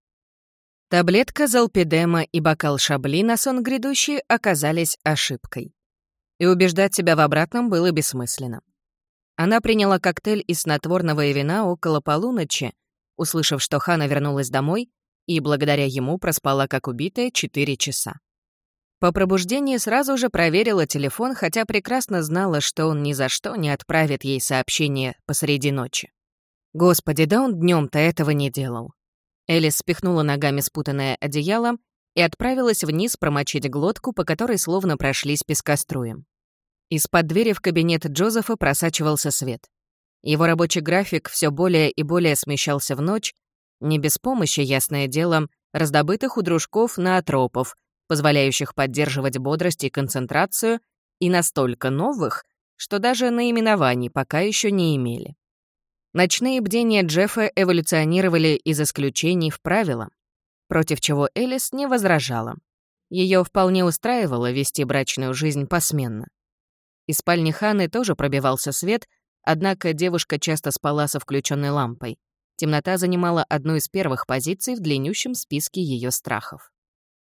Таблетка Золпидема и бокал Шабли на сон грядущий оказались ошибкой. И убеждать себя в обратном было бессмысленно. Она приняла коктейль из снотворного и вина около полуночи, услышав, что Хана вернулась домой, и благодаря ему проспала как убитая 4 часа. По пробуждении сразу же проверила телефон, хотя прекрасно знала, что он ни за что не отправит ей сообщение посреди ночи. Господи, да он днем-то этого не делал. Элис спихнула ногами спутанное одеяло и отправилась вниз промочить глотку, по которой словно прошлись пескоструем. Из-под двери в кабинет Джозефа просачивался свет. Его рабочий график все более и более смещался в ночь, не без помощи, ясное дело, раздобытых у дружков ноотропов, позволяющих поддерживать бодрость и концентрацию, и настолько новых, что даже наименований пока еще не имели. Ночные бдения Джеффа эволюционировали из исключений в правила, против чего Элис не возражала. Ее вполне устраивало вести брачную жизнь посменно. Из спальни Ханы тоже пробивался свет, однако девушка часто спала со включенной лампой. Темнота занимала одну из первых позиций в длиннющем списке ее страхов.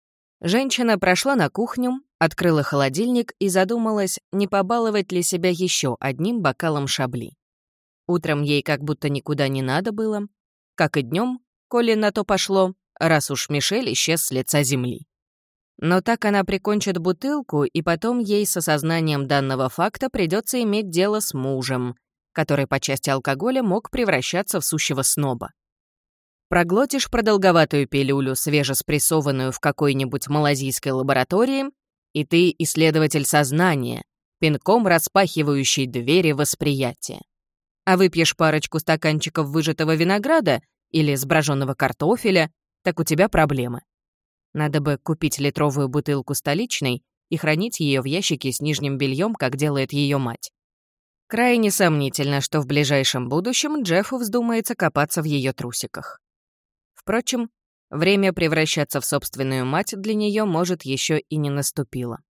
Женщина прошла на кухню, открыла холодильник и задумалась, не побаловать ли себя еще одним бокалом Шабли. Утром ей как будто никуда не надо было, как и днем, коли на то пошло, раз уж Мишель исчез с лица земли. Но так она прикончит бутылку, и потом ей с осознанием данного факта придется иметь дело с мужем, который по части алкоголя мог превращаться в сущего сноба. Проглотишь продолговатую пилюлю, свежеспрессованную в какой-нибудь малазийской лаборатории, и ты исследователь сознания, пинком распахивающий двери восприятия. А выпьешь парочку стаканчиков выжатого винограда или сброженного картофеля, так у тебя проблемы. Надо бы купить литровую бутылку столичной и хранить ее в ящике с нижним бельем, как делает ее мать. Крайне сомнительно, что в ближайшем будущем Джеффу вздумается копаться в ее трусиках. Впрочем, время превращаться в собственную мать для нее, может, еще и не наступило.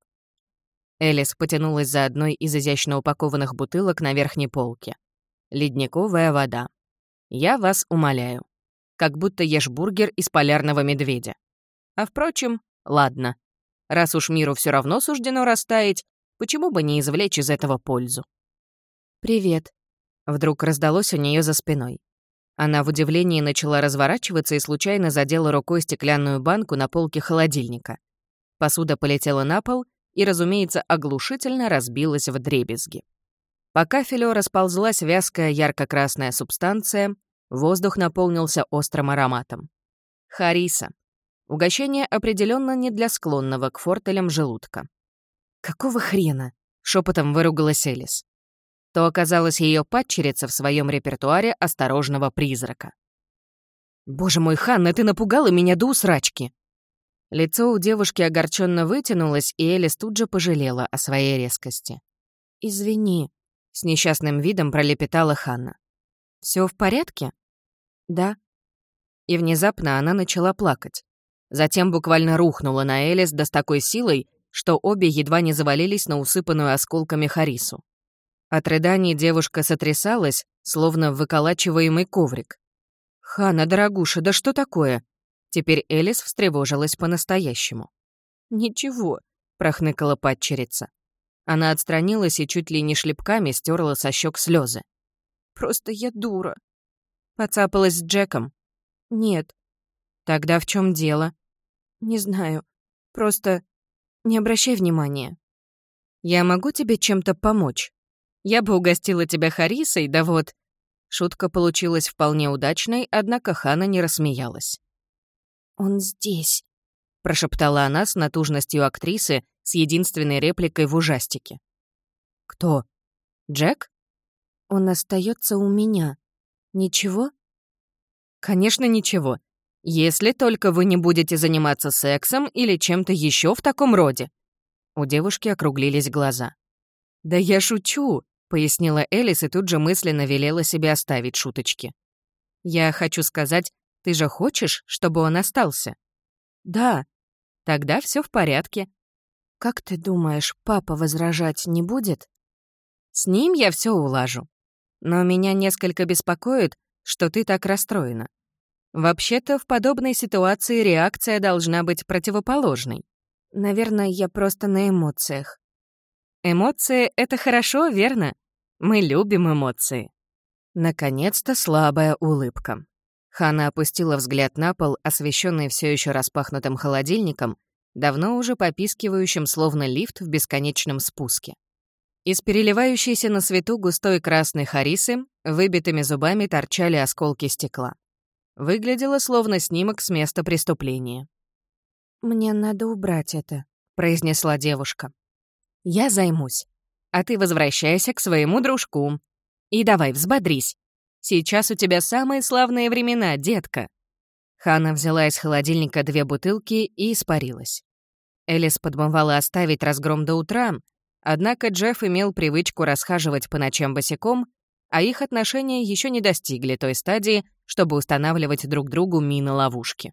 Элис потянулась за одной из изящно упакованных бутылок на верхней полке. Ледниковая вода. Я вас умоляю. Как будто ешь бургер из полярного медведя. А впрочем, ладно. Раз уж миру все равно суждено растаять, почему бы не извлечь из этого пользу? «Привет», — вдруг раздалось у нее за спиной. Она в удивлении начала разворачиваться и случайно задела рукой стеклянную банку на полке холодильника. Посуда полетела на пол и, разумеется, оглушительно разбилась вдребезги. По кафелю расползлась вязкая ярко-красная субстанция, воздух наполнился острым ароматом. Хариса. Угощение определенно не для склонного к фортелям желудка. «Какого хрена?» — шепотом выругалась Элис. То оказалась ее падчерица в своем репертуаре осторожного призрака. «Боже мой, Ханна, ты напугала меня до усрачки!» Лицо у девушки огорченно вытянулось, и Элис тут же пожалела о своей резкости. «Извини», — с несчастным видом пролепетала Ханна. «Все в порядке?» «Да». И внезапно она начала плакать. Затем буквально рухнула на Элис да с такой силой, что обе едва не завалились на усыпанную осколками Харису. От рыданий девушка сотрясалась, словно выколачиваемый коврик. «Ханна, дорогуша, да что такое?» Теперь Элис встревожилась по-настоящему. «Ничего», — прохныкала падчерица. Она отстранилась и чуть ли не шлепками стерла со щек слезы. «Просто я дура». «Поцапалась с Джеком?» «Нет». «Тогда в чем дело?» «Не знаю. Просто не обращай внимания». «Я могу тебе чем-то помочь? Я бы угостила тебя Харисой, да вот...» Шутка получилась вполне удачной, однако Ханна не рассмеялась. «Он здесь», — прошептала она с натужностью актрисы с единственной репликой в ужастике. «Кто? Джек?» «Он остается у меня. Ничего?» «Конечно, ничего. Если только вы не будете заниматься сексом или чем-то еще в таком роде». У девушки округлились глаза. «Да я шучу», — пояснила Элис и тут же мысленно велела себе оставить шуточки. «Я хочу сказать, Ты же хочешь, чтобы он остался?» «Да». «Тогда все в порядке». «Как ты думаешь, папа возражать не будет?» «С ним я все улажу. Но меня несколько беспокоит, что ты так расстроена. Вообще-то, в подобной ситуации реакция должна быть противоположной. Наверное, я просто на эмоциях». «Эмоции — это хорошо, верно? Мы любим эмоции». Наконец-то слабая улыбка. Хана опустила взгляд на пол, освещенный все еще распахнутым холодильником, давно уже попискивающим, словно лифт в бесконечном спуске. Из переливающейся на свету густой красной харисы выбитыми зубами торчали осколки стекла. Выглядело словно снимок с места преступления. «Мне надо убрать это», — произнесла девушка. «Я займусь. А ты возвращайся к своему дружку. И давай, взбодрись. Сейчас у тебя самые славные времена, детка». Хана взяла из холодильника 2 бутылки и испарилась. Элис подмывала оставить разгром до утра, однако Джефф имел привычку расхаживать по ночам босиком, а их отношения еще не достигли той стадии, чтобы устанавливать друг другу мины-ловушки.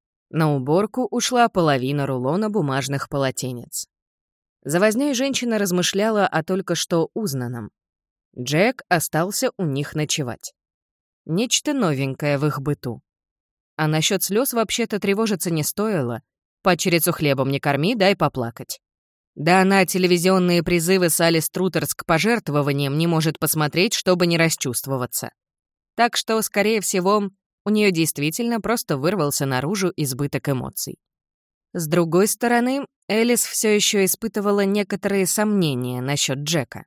На уборку ушла половина рулона бумажных полотенец. За вознёй женщина размышляла о только что узнанном. Джек остался у них ночевать. Нечто новенькое в их быту. А насчет слез вообще-то тревожиться не стоило. Падчерицу хлебом не корми, дай поплакать. Да она телевизионные призывы Салли Струтерс к пожертвованиям не может посмотреть, чтобы не расчувствоваться. Так что, скорее всего, у нее действительно просто вырвался наружу избыток эмоций. С другой стороны, Элис все еще испытывала некоторые сомнения насчет Джека.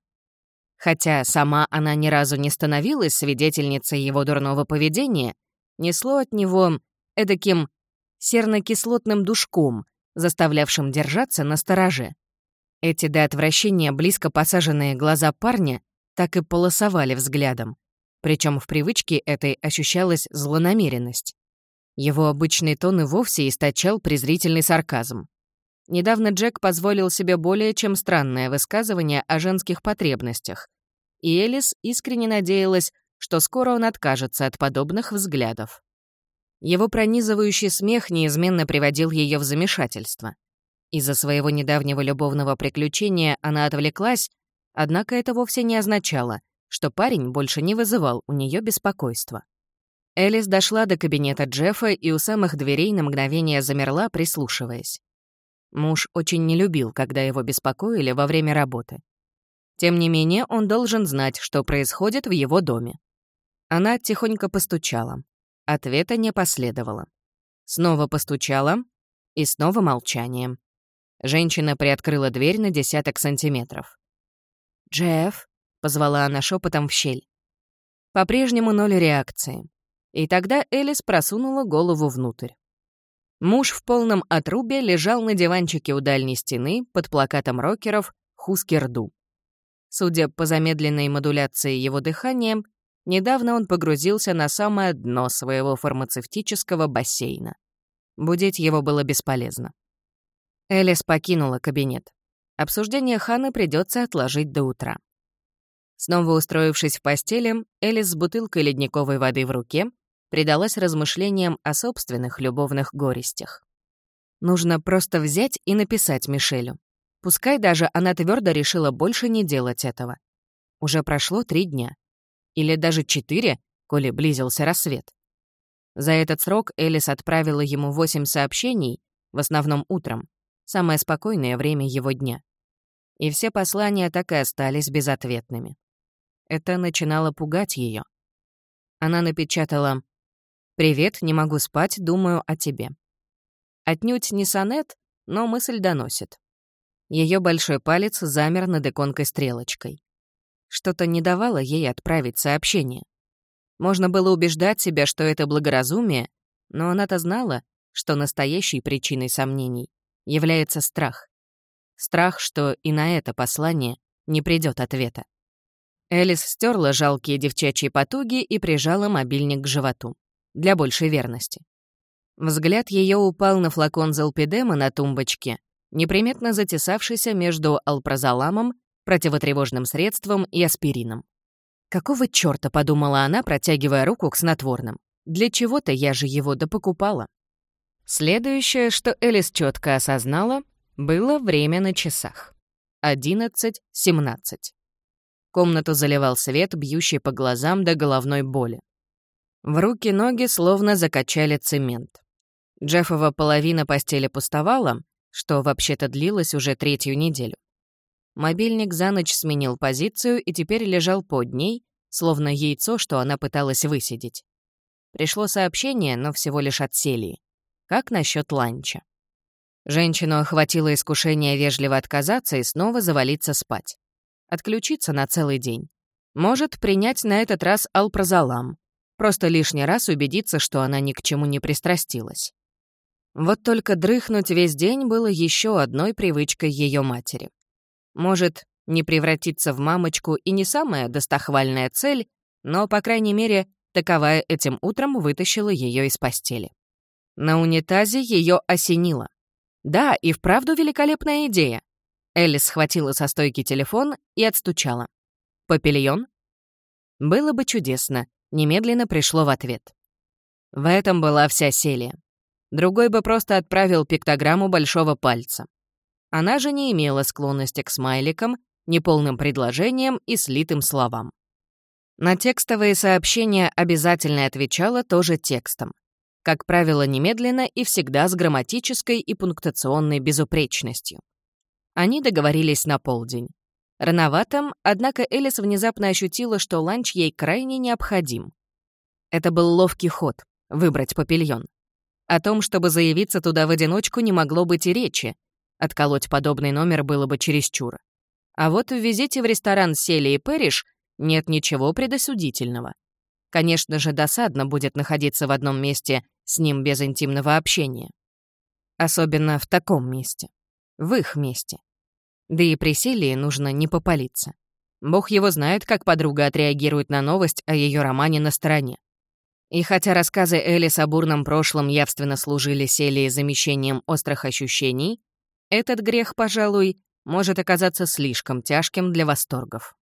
Хотя сама она ни разу не становилась свидетельницей его дурного поведения, несло от него эдаким серно-кислотным душком, заставлявшим держаться настороже. Эти до отвращения близко посаженные глаза парня так и полосовали взглядом, причем в привычке этой ощущалась злонамеренность. Его обычный тон и вовсе источал презрительный сарказм. Недавно Джек позволил себе более чем странное высказывание о женских потребностях, и Элис искренне надеялась, что скоро он откажется от подобных взглядов. Его пронизывающий смех неизменно приводил ее в замешательство. Из-за своего недавнего любовного приключения она отвлеклась, однако это вовсе не означало, что парень больше не вызывал у нее беспокойства. Элис дошла до кабинета Джеффа и у самых дверей на мгновение замерла, прислушиваясь. Муж очень не любил, когда его беспокоили во время работы. Тем не менее, он должен знать, что происходит в его доме. Она тихонько постучала. Ответа не последовало. Снова постучала, и снова молчание. Женщина приоткрыла дверь на 10 сантиметров. «Джефф», — позвала она шепотом в щель. По-прежнему 0 реакции. И тогда Элис просунула голову внутрь. Муж в полном отрубе лежал на диванчике у дальней стены под плакатом рокеров «Хускер Ду». Судя по замедленной модуляции его дыхания, недавно он погрузился на самое дно своего фармацевтического бассейна. Будить его было бесполезно. Элис покинула кабинет. Обсуждение Ханы придется отложить до утра. Снова устроившись в постели, Элис с бутылкой ледниковой воды в руке предалась размышлениям о собственных любовных горестях. Нужно просто взять и написать Мишелю. Пускай даже она твердо решила больше не делать этого. Уже прошло 3 дня. Или даже 4, коли близился рассвет. За этот срок Элис отправила ему 8 сообщений, в основном утром, самое спокойное время его дня. И все послания так и остались безответными. Это начинало пугать ее. Она напечатала: «Привет, не могу спать, думаю о тебе». Отнюдь не сонет, но мысль доносит. Ее большой палец замер над иконкой стрелочкой. Что-то не давало ей отправить сообщение. Можно было убеждать себя, что это благоразумие, но она-то знала, что настоящей причиной сомнений является страх. Страх, что и на это послание не придет ответа. Элис стерла жалкие девчачьи потуги и прижала мобильник к животу. Для большей верности. Взгляд ее упал на флакон золпидема на тумбочке, неприметно затесавшийся между алпрозоламом, противотревожным средством и аспирином. «Какого чёрта?» — подумала она, протягивая руку к снотворным. Для чего-то я же его допокупала. Следующее, что Элис четко осознала, было время на часах. 11:17. Комнату заливал свет, бьющий по глазам до головной боли. В руки-ноги словно закачали цемент. Джеффова половина постели пустовала, что вообще-то длилось уже 3-ю неделю. Мобильник за ночь сменил позицию и теперь лежал под ней, словно яйцо, что она пыталась высидеть. Пришло сообщение, но всего лишь от Селии. Как насчет ланча? Женщину охватило искушение вежливо отказаться и снова завалиться спать. Отключиться на целый день. Может, принять на этот раз алпрозолам. Просто лишний раз убедиться, что она ни к чему не пристрастилась. Вот только дрыхнуть весь день было еще одной привычкой ее матери. Может, не превратиться в мамочку и не самая достохвальная цель, но, по крайней мере, таковая этим утром вытащила ее из постели. На унитазе ее осенило. Да, и вправду великолепная идея. Элис схватила со стойки телефон и отстучала. «Папильон?» Было бы чудесно, немедленно пришло в ответ. В этом была вся Селия. Другой бы просто отправил пиктограмму большого пальца. Она же не имела склонности к смайликам, неполным предложениям и слитым словам. На текстовые сообщения обязательно отвечала тоже текстом. Как правило, немедленно и всегда с грамматической и пунктуационной безупречностью. Они договорились на полдень. Рановато, однако Элис внезапно ощутила, что ланч ей крайне необходим. Это был ловкий ход — выбрать папильон. О том, чтобы заявиться туда в одиночку, не могло быть и речи. Отколоть подобный номер было бы чересчур. А вот в визите в ресторан Селии Пэриш нет ничего предосудительного. Конечно же, досадно будет находиться в одном месте с ним без интимного общения. Особенно в таком месте. В их месте. Да и при Селии нужно не попалиться. Бог его знает, как подруга отреагирует на новость о ее романе на стороне. И хотя рассказы Элис о бурном прошлом явственно служили Селии замещением острых ощущений, этот грех, пожалуй, может оказаться слишком тяжким для восторгов.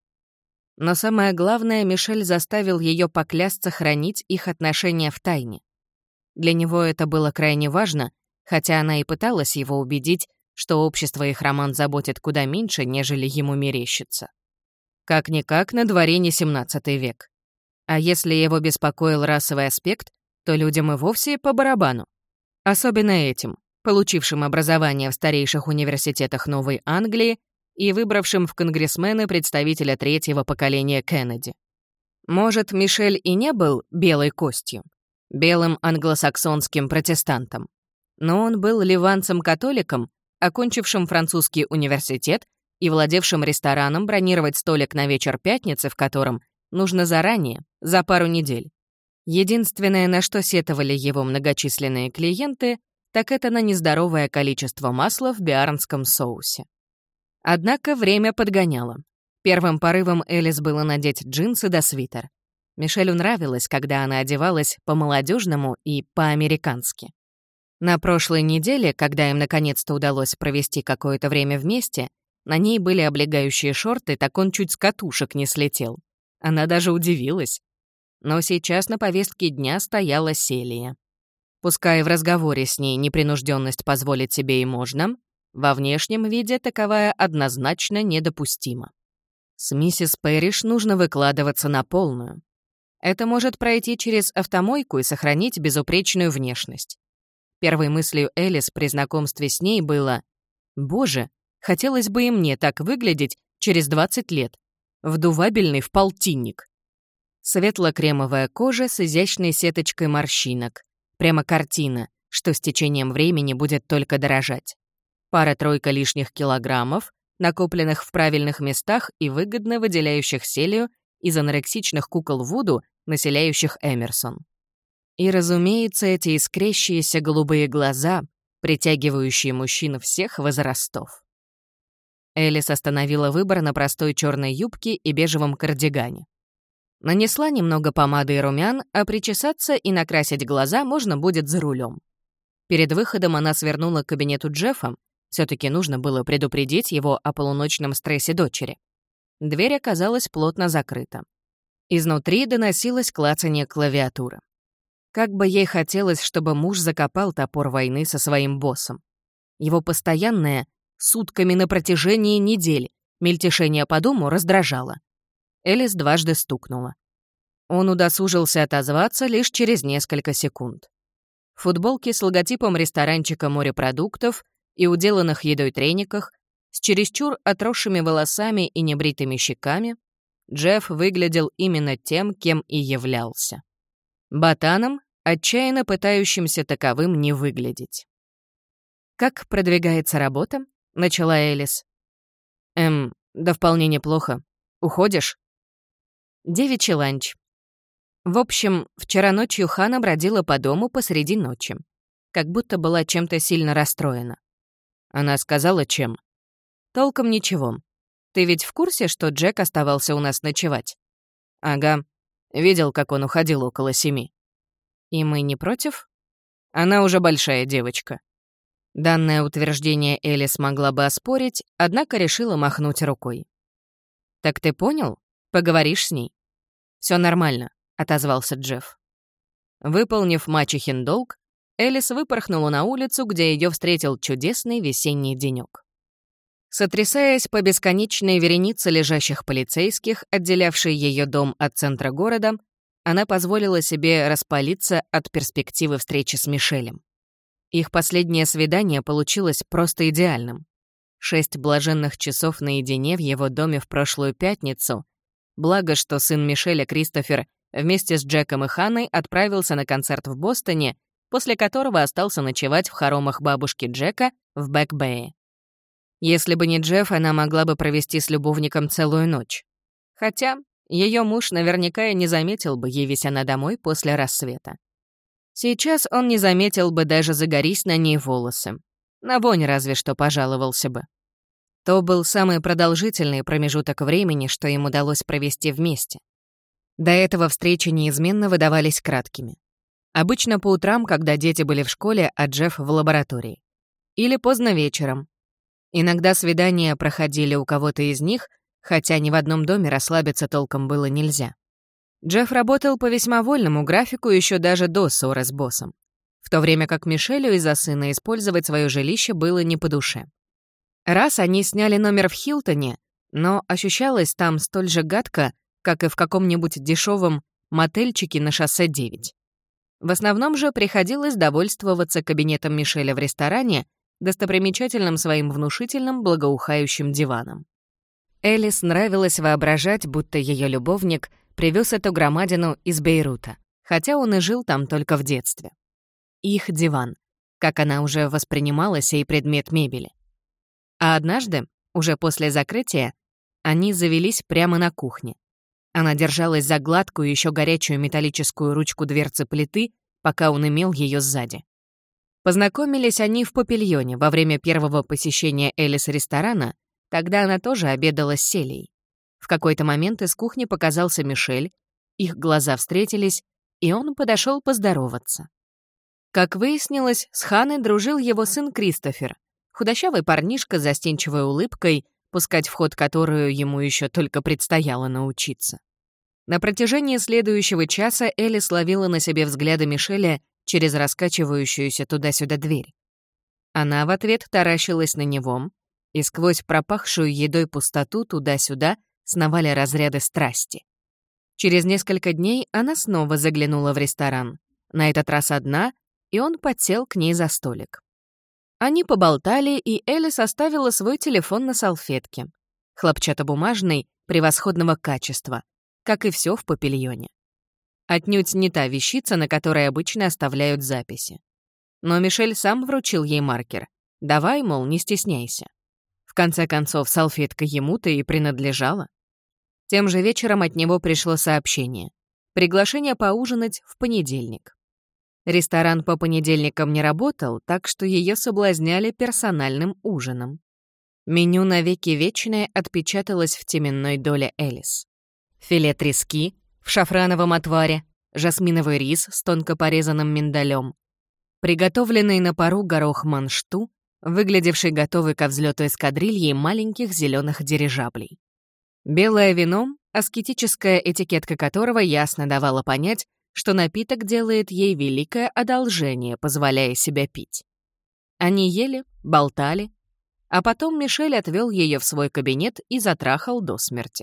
Но самое главное, Мишель заставил ее поклясться хранить их отношения в тайне. Для него это было крайне важно, хотя она и пыталась его убедить, что общество их роман заботит куда меньше, нежели ему мерещится. Как-никак, на дворе не 17 век. А если его беспокоил расовый аспект, то людям и вовсе по барабану. Особенно этим, получившим образование в старейших университетах Новой Англии и выбравшим в конгрессмены представителя 3-го поколения Кеннеди. Может, Мишель и не был белой костью, белым англосаксонским протестантом, но он был ливанцем-католиком, окончившим французский университет и владевшим рестораном, бронировать столик на вечер пятницы, в котором нужно заранее, за пару недель. Единственное, на что сетовали его многочисленные клиенты, так это на нездоровое количество масла в биарнском соусе. Однако время подгоняло. Первым порывом Элис было надеть джинсы да свитер. Мишелю нравилось, когда она одевалась по-молодежному и по-американски. На прошлой неделе, когда им наконец-то удалось провести какое-то время вместе, на ней были облегающие шорты, так он чуть с катушек не слетел. Она даже удивилась. Но сейчас на повестке дня стояла Селия. Пускай в разговоре с ней непринужденность позволить себе и можно, во внешнем виде таковая однозначно недопустима. С миссис Пэриш нужно выкладываться на полную. Это может пройти через автомойку и сохранить безупречную внешность. Первой мыслью Элис при знакомстве с ней было: «Боже, хотелось бы и мне так выглядеть через 20 лет. Вдувабельный в полтинник». Светло-кремовая кожа с изящной сеточкой морщинок. Прямо картина, что с течением времени будет только дорожать. Пара-тройка лишних килограммов, накопленных в правильных местах и выгодно выделяющих Селию из анорексичных кукол Вуду, населяющих Эмерсон. И, разумеется, эти искрящиеся голубые глаза, притягивающие мужчин всех возрастов. Элис остановила выбор на простой черной юбке и бежевом кардигане. Нанесла немного помады и румян, а причесаться и накрасить глаза можно будет за рулем. Перед выходом она свернула к кабинету Джеффа, все-таки нужно было предупредить его о полуночном стрессе дочери. Дверь оказалась плотно закрыта. Изнутри доносилось клацанье клавиатуры. Как бы ей хотелось, чтобы муж закопал топор войны со своим боссом. Его постоянное, сутками на протяжении недель, мельтешение по дому раздражало. Элис дважды стукнула. Он удосужился отозваться лишь через несколько секунд. В футболке с логотипом ресторанчика морепродуктов и уделанных едой трениках, с чересчур отросшими волосами и небритыми щеками, Джефф выглядел именно тем, кем и являлся. Ботаном, отчаянно пытающимся таковым не выглядеть. «Как продвигается работа?» — начала Элис. Да вполне неплохо. Уходишь?» Девичий ланч. В общем, вчера ночью Хана бродила по дому посреди ночи. Как будто была чем-то сильно расстроена. Она сказала, чем? Толком ничего. Ты ведь в курсе, что Джек оставался у нас ночевать? Ага. Видел, как он уходил около 7. И мы не против? Она уже большая девочка. Данное утверждение Элис могла бы оспорить, однако решила махнуть рукой. «Так ты понял? Поговоришь с ней?» «Всё нормально», — отозвался Джефф. Выполнив мачехин долг, Элис выпорхнула на улицу, где её встретил чудесный весенний денёк. Сотрясаясь по бесконечной веренице лежащих полицейских, отделявшей её дом от центра города, она позволила себе распалиться от перспективы встречи с Мишелем. Их последнее свидание получилось просто идеальным. 6 блаженных часов наедине в его доме в прошлую пятницу. Благо, что сын Мишеля, Кристофер, вместе с Джеком и Ханной отправился на концерт в Бостоне, после которого остался ночевать в хоромах бабушки Джека в Бэк-Бэе. Если бы не Джефф, она могла бы провести с любовником целую ночь. Хотя ее муж наверняка и не заметил бы, явись она домой после рассвета. Сейчас он не заметил бы, даже загорись на ней волосы. На вонь разве что пожаловался бы. То был самый продолжительный промежуток времени, что им удалось провести вместе. До этого встречи неизменно выдавались краткими. Обычно по утрам, когда дети были в школе, а Джефф в лаборатории. Или поздно вечером. Иногда свидания проходили у кого-то из них, хотя ни в одном доме расслабиться толком было нельзя. Джефф работал по весьма вольному графику еще даже до ссоры с боссом, в то время как Мишелю из-за сына использовать свое жилище было не по душе. Раз они сняли номер в Хилтоне, но ощущалось там столь же гадко, как и в каком-нибудь дешевом мотельчике на шоссе 9. В основном же приходилось довольствоваться кабинетом Мишеля в ресторане, достопримечательным своим внушительным благоухающим диваном. Элис нравилось воображать, будто ее любовник привез эту громадину из Бейрута, хотя он и жил там только в детстве. Их диван, как она уже воспринимала сей предмет мебели. А однажды, уже после закрытия, они завелись прямо на кухне. Она держалась за гладкую, еще горячую металлическую ручку дверцы плиты, пока он имел ее сзади. Познакомились они в Папильоне во время первого посещения Элис ресторана, тогда она тоже обедала с Селией. В какой-то момент из кухни показался Мишель, их глаза встретились, и он подошел поздороваться. Как выяснилось, с Ханой дружил его сын Кристофер, худощавый парнишка с застенчивой улыбкой, пускать в ход которую ему еще только предстояло научиться. На протяжении следующего часа Элис ловила на себе взгляды Мишеля через раскачивающуюся туда-сюда дверь. Она в ответ таращилась на него, и сквозь пропахшую едой пустоту туда-сюда сновали разряды страсти. Через несколько дней она снова заглянула в ресторан, на этот раз одна, и он подсел к ней за столик. Они поболтали, и Элис оставила свой телефон на салфетке, хлопчатобумажный, превосходного качества, как и все в Папильоне. Отнюдь не та вещица, на которой обычно оставляют записи. Но Мишель сам вручил ей маркер. Давай, мол, не стесняйся. В конце концов, салфетка ему-то и принадлежала. Тем же вечером от него пришло сообщение. Приглашение поужинать в понедельник. Ресторан по понедельникам не работал, так что ее соблазняли персональным ужином. Меню навеки вечное отпечаталось в теменной доле Элис. Филе трески в шафрановом отваре, жасминовый рис с тонко порезанным миндалем, приготовленный на пару горох маншту, выглядевший готовый ко взлету эскадрильи маленьких зеленых дирижаблей. Белое вино, аскетическая этикетка которого ясно давала понять, что напиток делает ей великое одолжение, позволяя себя пить. Они ели, болтали, а потом Мишель отвел ее в свой кабинет и затрахал до смерти.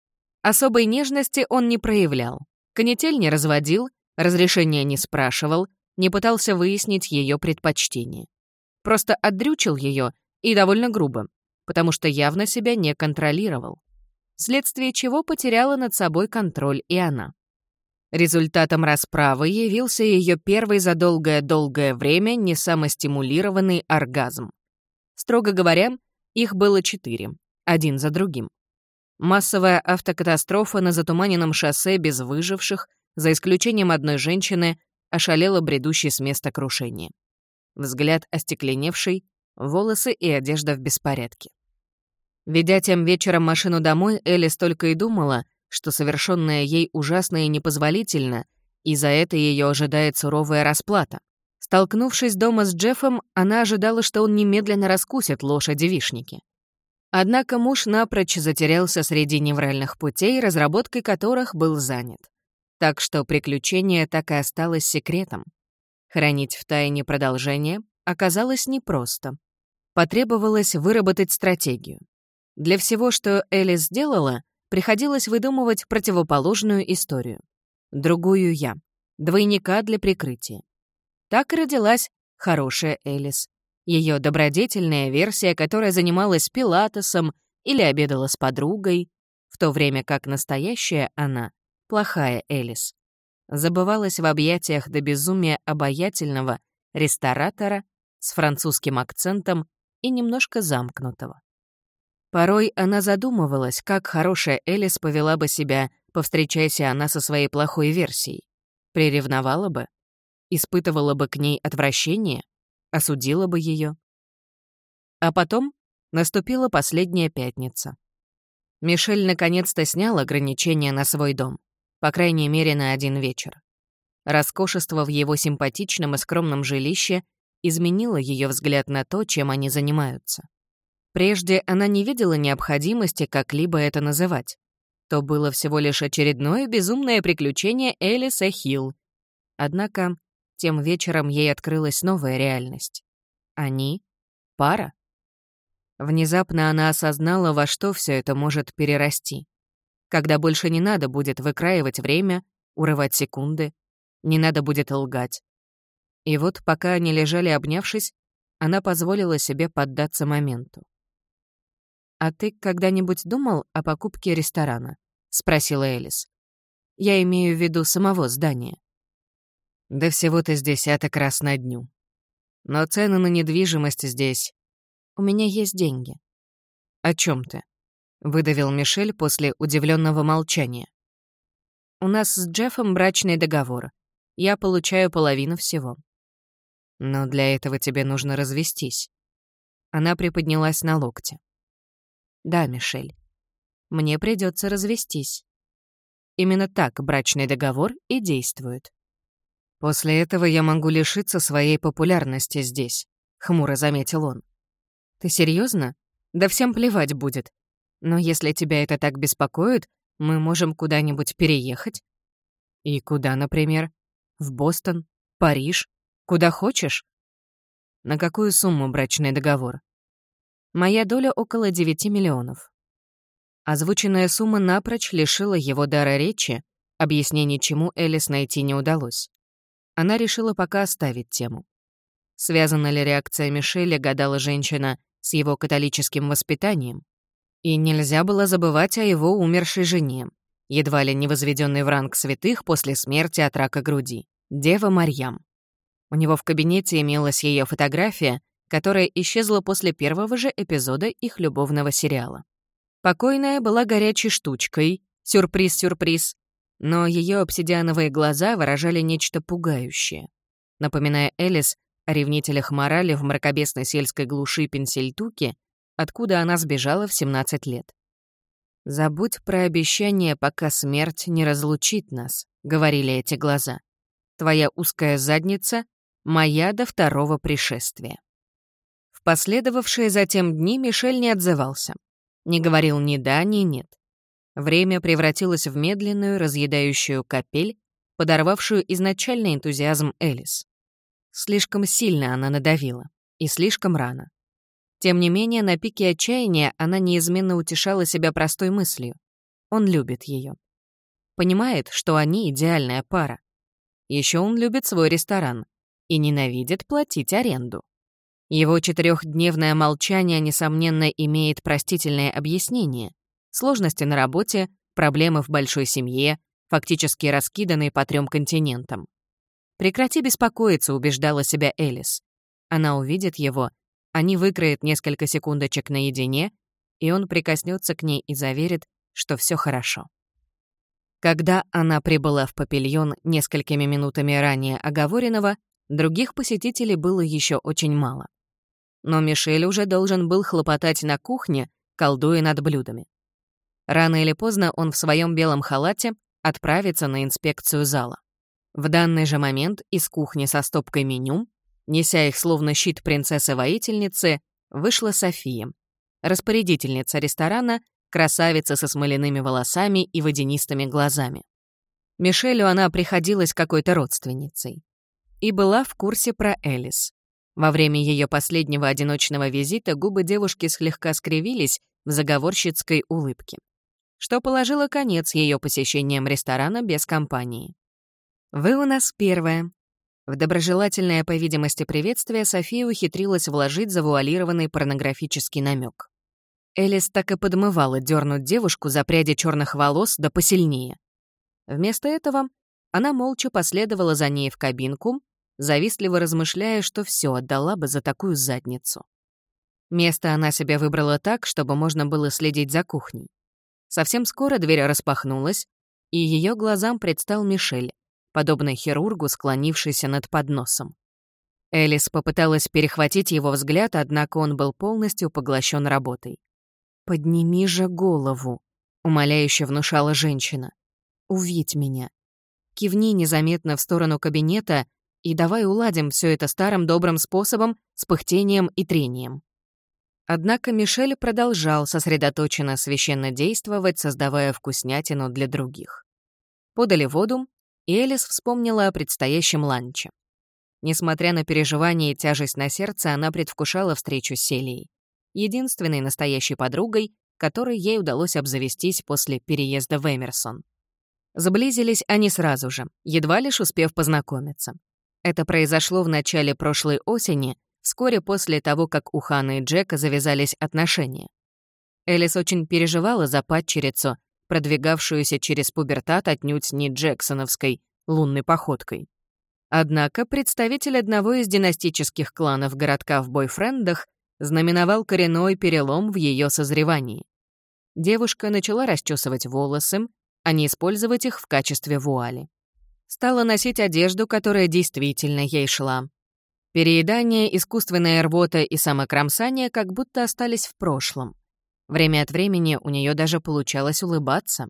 Особой нежности он не проявлял, канитель не разводил, разрешения не спрашивал, не пытался выяснить ее предпочтение. Просто отдрючил ее и довольно грубо, потому что явно себя не контролировал, вследствие чего потеряла над собой контроль и она. Результатом расправы явился ее первый за долгое-долгое время несамостимулированный оргазм. Строго говоря, их было 4, один за другим. Массовая автокатастрофа на затуманенном шоссе без выживших, за исключением одной женщины, ошалела бредущей с места крушения. Взгляд остекленевший, волосы и одежда в беспорядке. Ведя тем вечером машину домой, Элис только и думала, что совершенное ей ужасно и непозволительно, и за это ее ожидает суровая расплата. Столкнувшись дома с Джеффом, она ожидала, что он немедленно раскусит лошади-вишники. Однако муж напрочь затерялся среди невральных путей, разработкой которых был занят. Так что приключение так и осталось секретом. Хранить в тайне продолжение оказалось непросто. Потребовалось выработать стратегию. Для всего, что Элис сделала, приходилось выдумывать противоположную историю. Другую я, двойника для прикрытия. Так и родилась хорошая Элис. Ее добродетельная версия, которая занималась пилатесом или обедала с подругой, в то время как настоящая она, плохая Элис, забывалась в объятиях до безумия обаятельного ресторатора с французским акцентом и немножко замкнутого. Порой она задумывалась, как хорошая Элис повела бы себя, повстречайся она со своей плохой версией. Приревновала бы? Испытывала бы к ней отвращение? Осудила бы ее? А потом наступила последняя пятница. Мишель наконец-то снял ограничения на свой дом, по крайней мере, на один вечер. Роскошество в его симпатичном и скромном жилище изменило ее взгляд на то, чем они занимаются. Прежде она не видела необходимости как-либо это называть. То было всего лишь очередное безумное приключение Элиса Хилл. Однако тем вечером ей открылась новая реальность. Они — пара. Внезапно она осознала, во что все это может перерасти. Когда больше не надо будет выкраивать время, урывать секунды, не надо будет лгать. И вот пока они лежали обнявшись, она позволила себе поддаться моменту. «А ты когда-нибудь думал о покупке ресторана?» — спросила Элис. «Я имею в виду самого здания». «Да всего-то с десяток раз на дню. Но цены на недвижимость здесь...» «У меня есть деньги». «О чем ты?» — выдавил Мишель после удивленного молчания. «У нас с Джеффом брачный договор. Я получаю половину всего». «Но для этого тебе нужно развестись». Она приподнялась на локте. «Да, Мишель, мне придется развестись. Именно так брачный договор и действует». «После этого я могу лишиться своей популярности здесь», — хмуро заметил он. «Ты серьезно? Да всем плевать будет. Но если тебя это так беспокоит, мы можем куда-нибудь переехать». «И куда, например? В Бостон? Париж? Куда хочешь?» «На какую сумму брачный договор?» «Моя доля около 9 миллионов». Озвученная сумма напрочь лишила его дара речи, объяснений чему Элис найти не удалось. Она решила пока оставить тему. Связана ли реакция Мишеля, гадала женщина, с его католическим воспитанием? И нельзя было забывать о его умершей жене, едва ли не возведенной в ранг святых после смерти от рака груди, Дева Марьям. У него в кабинете имелась ее фотография, которая исчезла после первого же эпизода их любовного сериала. Покойная была горячей штучкой, сюрприз-сюрприз, но ее обсидиановые глаза выражали нечто пугающее, напоминая Элис о ревнителях морали в мракобесной сельской глуши Пенсильтуки, откуда она сбежала в 17 лет. «Забудь про обещание, пока смерть не разлучит нас», — говорили эти глаза. «Твоя узкая задница — моя до второго пришествия». В последовавшие затем дни Мишель не отзывался. Не говорил ни да, ни нет. Время превратилось в медленную, разъедающую капель, подорвавшую изначальный энтузиазм Элис. Слишком сильно она надавила. И слишком рано. Тем не менее, на пике отчаяния она неизменно утешала себя простой мыслью. Он любит ее. Понимает, что они идеальная пара. Еще он любит свой ресторан и ненавидит платить аренду. Его 4-дневное молчание, несомненно, имеет простительное объяснение. Сложности на работе, проблемы в большой семье, фактически раскиданные по 3 континентам. «Прекрати беспокоиться», — убеждала себя Элис. Она увидит его, они выкроют несколько секундочек наедине, и он прикоснется к ней и заверит, что все хорошо. Когда она прибыла в павильон несколькими минутами ранее оговоренного, других посетителей было еще очень мало. Но Мишель уже должен был хлопотать на кухне, колдуя над блюдами. Рано или поздно он в своем белом халате отправится на инспекцию зала. В данный же момент из кухни со стопкой меню, неся их словно щит принцессы-воительницы, вышла София, распорядительница ресторана, красавица со смоляными волосами и водянистыми глазами. Мишелю она приходилась какой-то родственницей и была в курсе про Элис. Во время ее последнего одиночного визита губы девушки слегка скривились в заговорщицкой улыбке, что положило конец ее посещениям ресторана без компании. «Вы у нас первая». В доброжелательное, по видимости, приветствие София ухитрилась вложить завуалированный порнографический намек. Элис так и подмывала дернуть девушку за пряди черных волос да посильнее. Вместо этого она молча последовала за ней в кабинку, завистливо размышляя, что все отдала бы за такую задницу. Место она себе выбрала так, чтобы можно было следить за кухней. Совсем скоро дверь распахнулась, и ее глазам предстал Мишель, подобно хирургу, склонившийся над подносом. Элис попыталась перехватить его взгляд, однако он был полностью поглощен работой. «Подними же голову», — умоляюще внушала женщина. «Увидь меня. Кивни незаметно в сторону кабинета и давай уладим все это старым добрым способом с пыхтением и трением». Однако Мишель продолжал сосредоточенно священно действовать, создавая вкуснятину для других. Подали воду, и Элис вспомнила о предстоящем ланче. Несмотря на переживания и тяжесть на сердце, она предвкушала встречу с Селией, единственной настоящей подругой, которой ей удалось обзавестись после переезда в Эмерсон. Сблизились они сразу же, едва лишь успев познакомиться. Это произошло в начале прошлой осени, вскоре после того, как у Ханны и Джека завязались отношения. Элис очень переживала за падчерицу, продвигавшуюся через пубертат отнюдь не джексоновской лунной походкой. Однако представитель одного из династических кланов городка в бойфрендах знаменовал коренной перелом в ее созревании. Девушка начала расчесывать волосы, а не использовать их в качестве вуали. Стала носить одежду, которая действительно ей шла. Переедание, искусственная рвота и самокромсание как будто остались в прошлом. Время от времени у нее даже получалось улыбаться.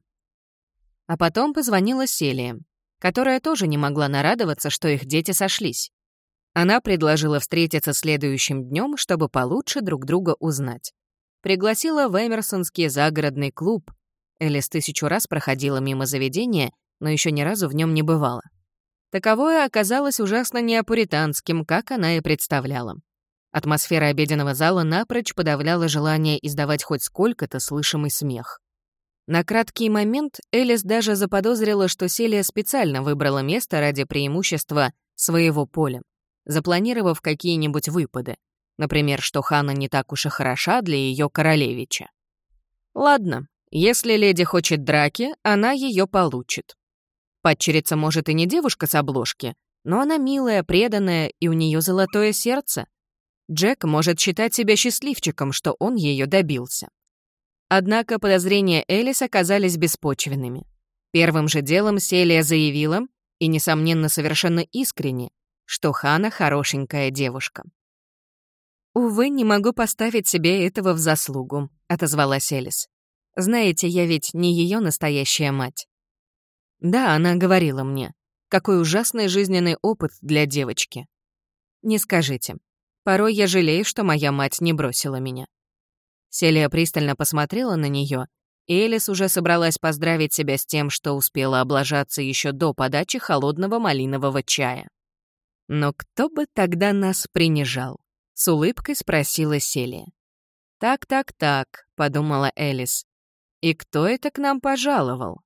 А потом позвонила Селия, которая тоже не могла нарадоваться, что их дети сошлись. Она предложила встретиться следующим днем, чтобы получше друг друга узнать. Пригласила в Эмерсонский загородный клуб. Элис 1000 раз проходила мимо заведения, но еще ни разу в нем не бывала. Таковое оказалось ужасно неапуританским, как она и представляла. Атмосфера обеденного зала напрочь подавляла желание издавать хоть сколько-то слышимый смех. На краткий момент Элис даже заподозрила, что Селия специально выбрала место ради преимущества своего поля, запланировав какие-нибудь выпады. Например, что Ханна не так уж и хороша для ее королевича. Ладно, если леди хочет драки, она ее получит. Падчерица, может, и не девушка с обложки, но она милая, преданная, и у нее золотое сердце. Джек может считать себя счастливчиком, что он ее добился. Однако подозрения Элис оказались беспочвенными. Первым же делом Селия заявила, и, несомненно, совершенно искренне, что Ханна хорошенькая девушка. «Увы, не могу поставить себе этого в заслугу», — отозвалась Элис. «Знаете, я ведь не ее настоящая мать». «Да, она говорила мне. Какой ужасный жизненный опыт для девочки». «Не скажите. Порой я жалею, что моя мать не бросила меня». Селия пристально посмотрела на нее, Элис уже собралась поздравить себя с тем, что успела облажаться еще до подачи холодного малинового чая. «Но кто бы тогда нас принижал?» — с улыбкой спросила Селия. «Так», — подумала Элис. «И кто это к нам пожаловал?»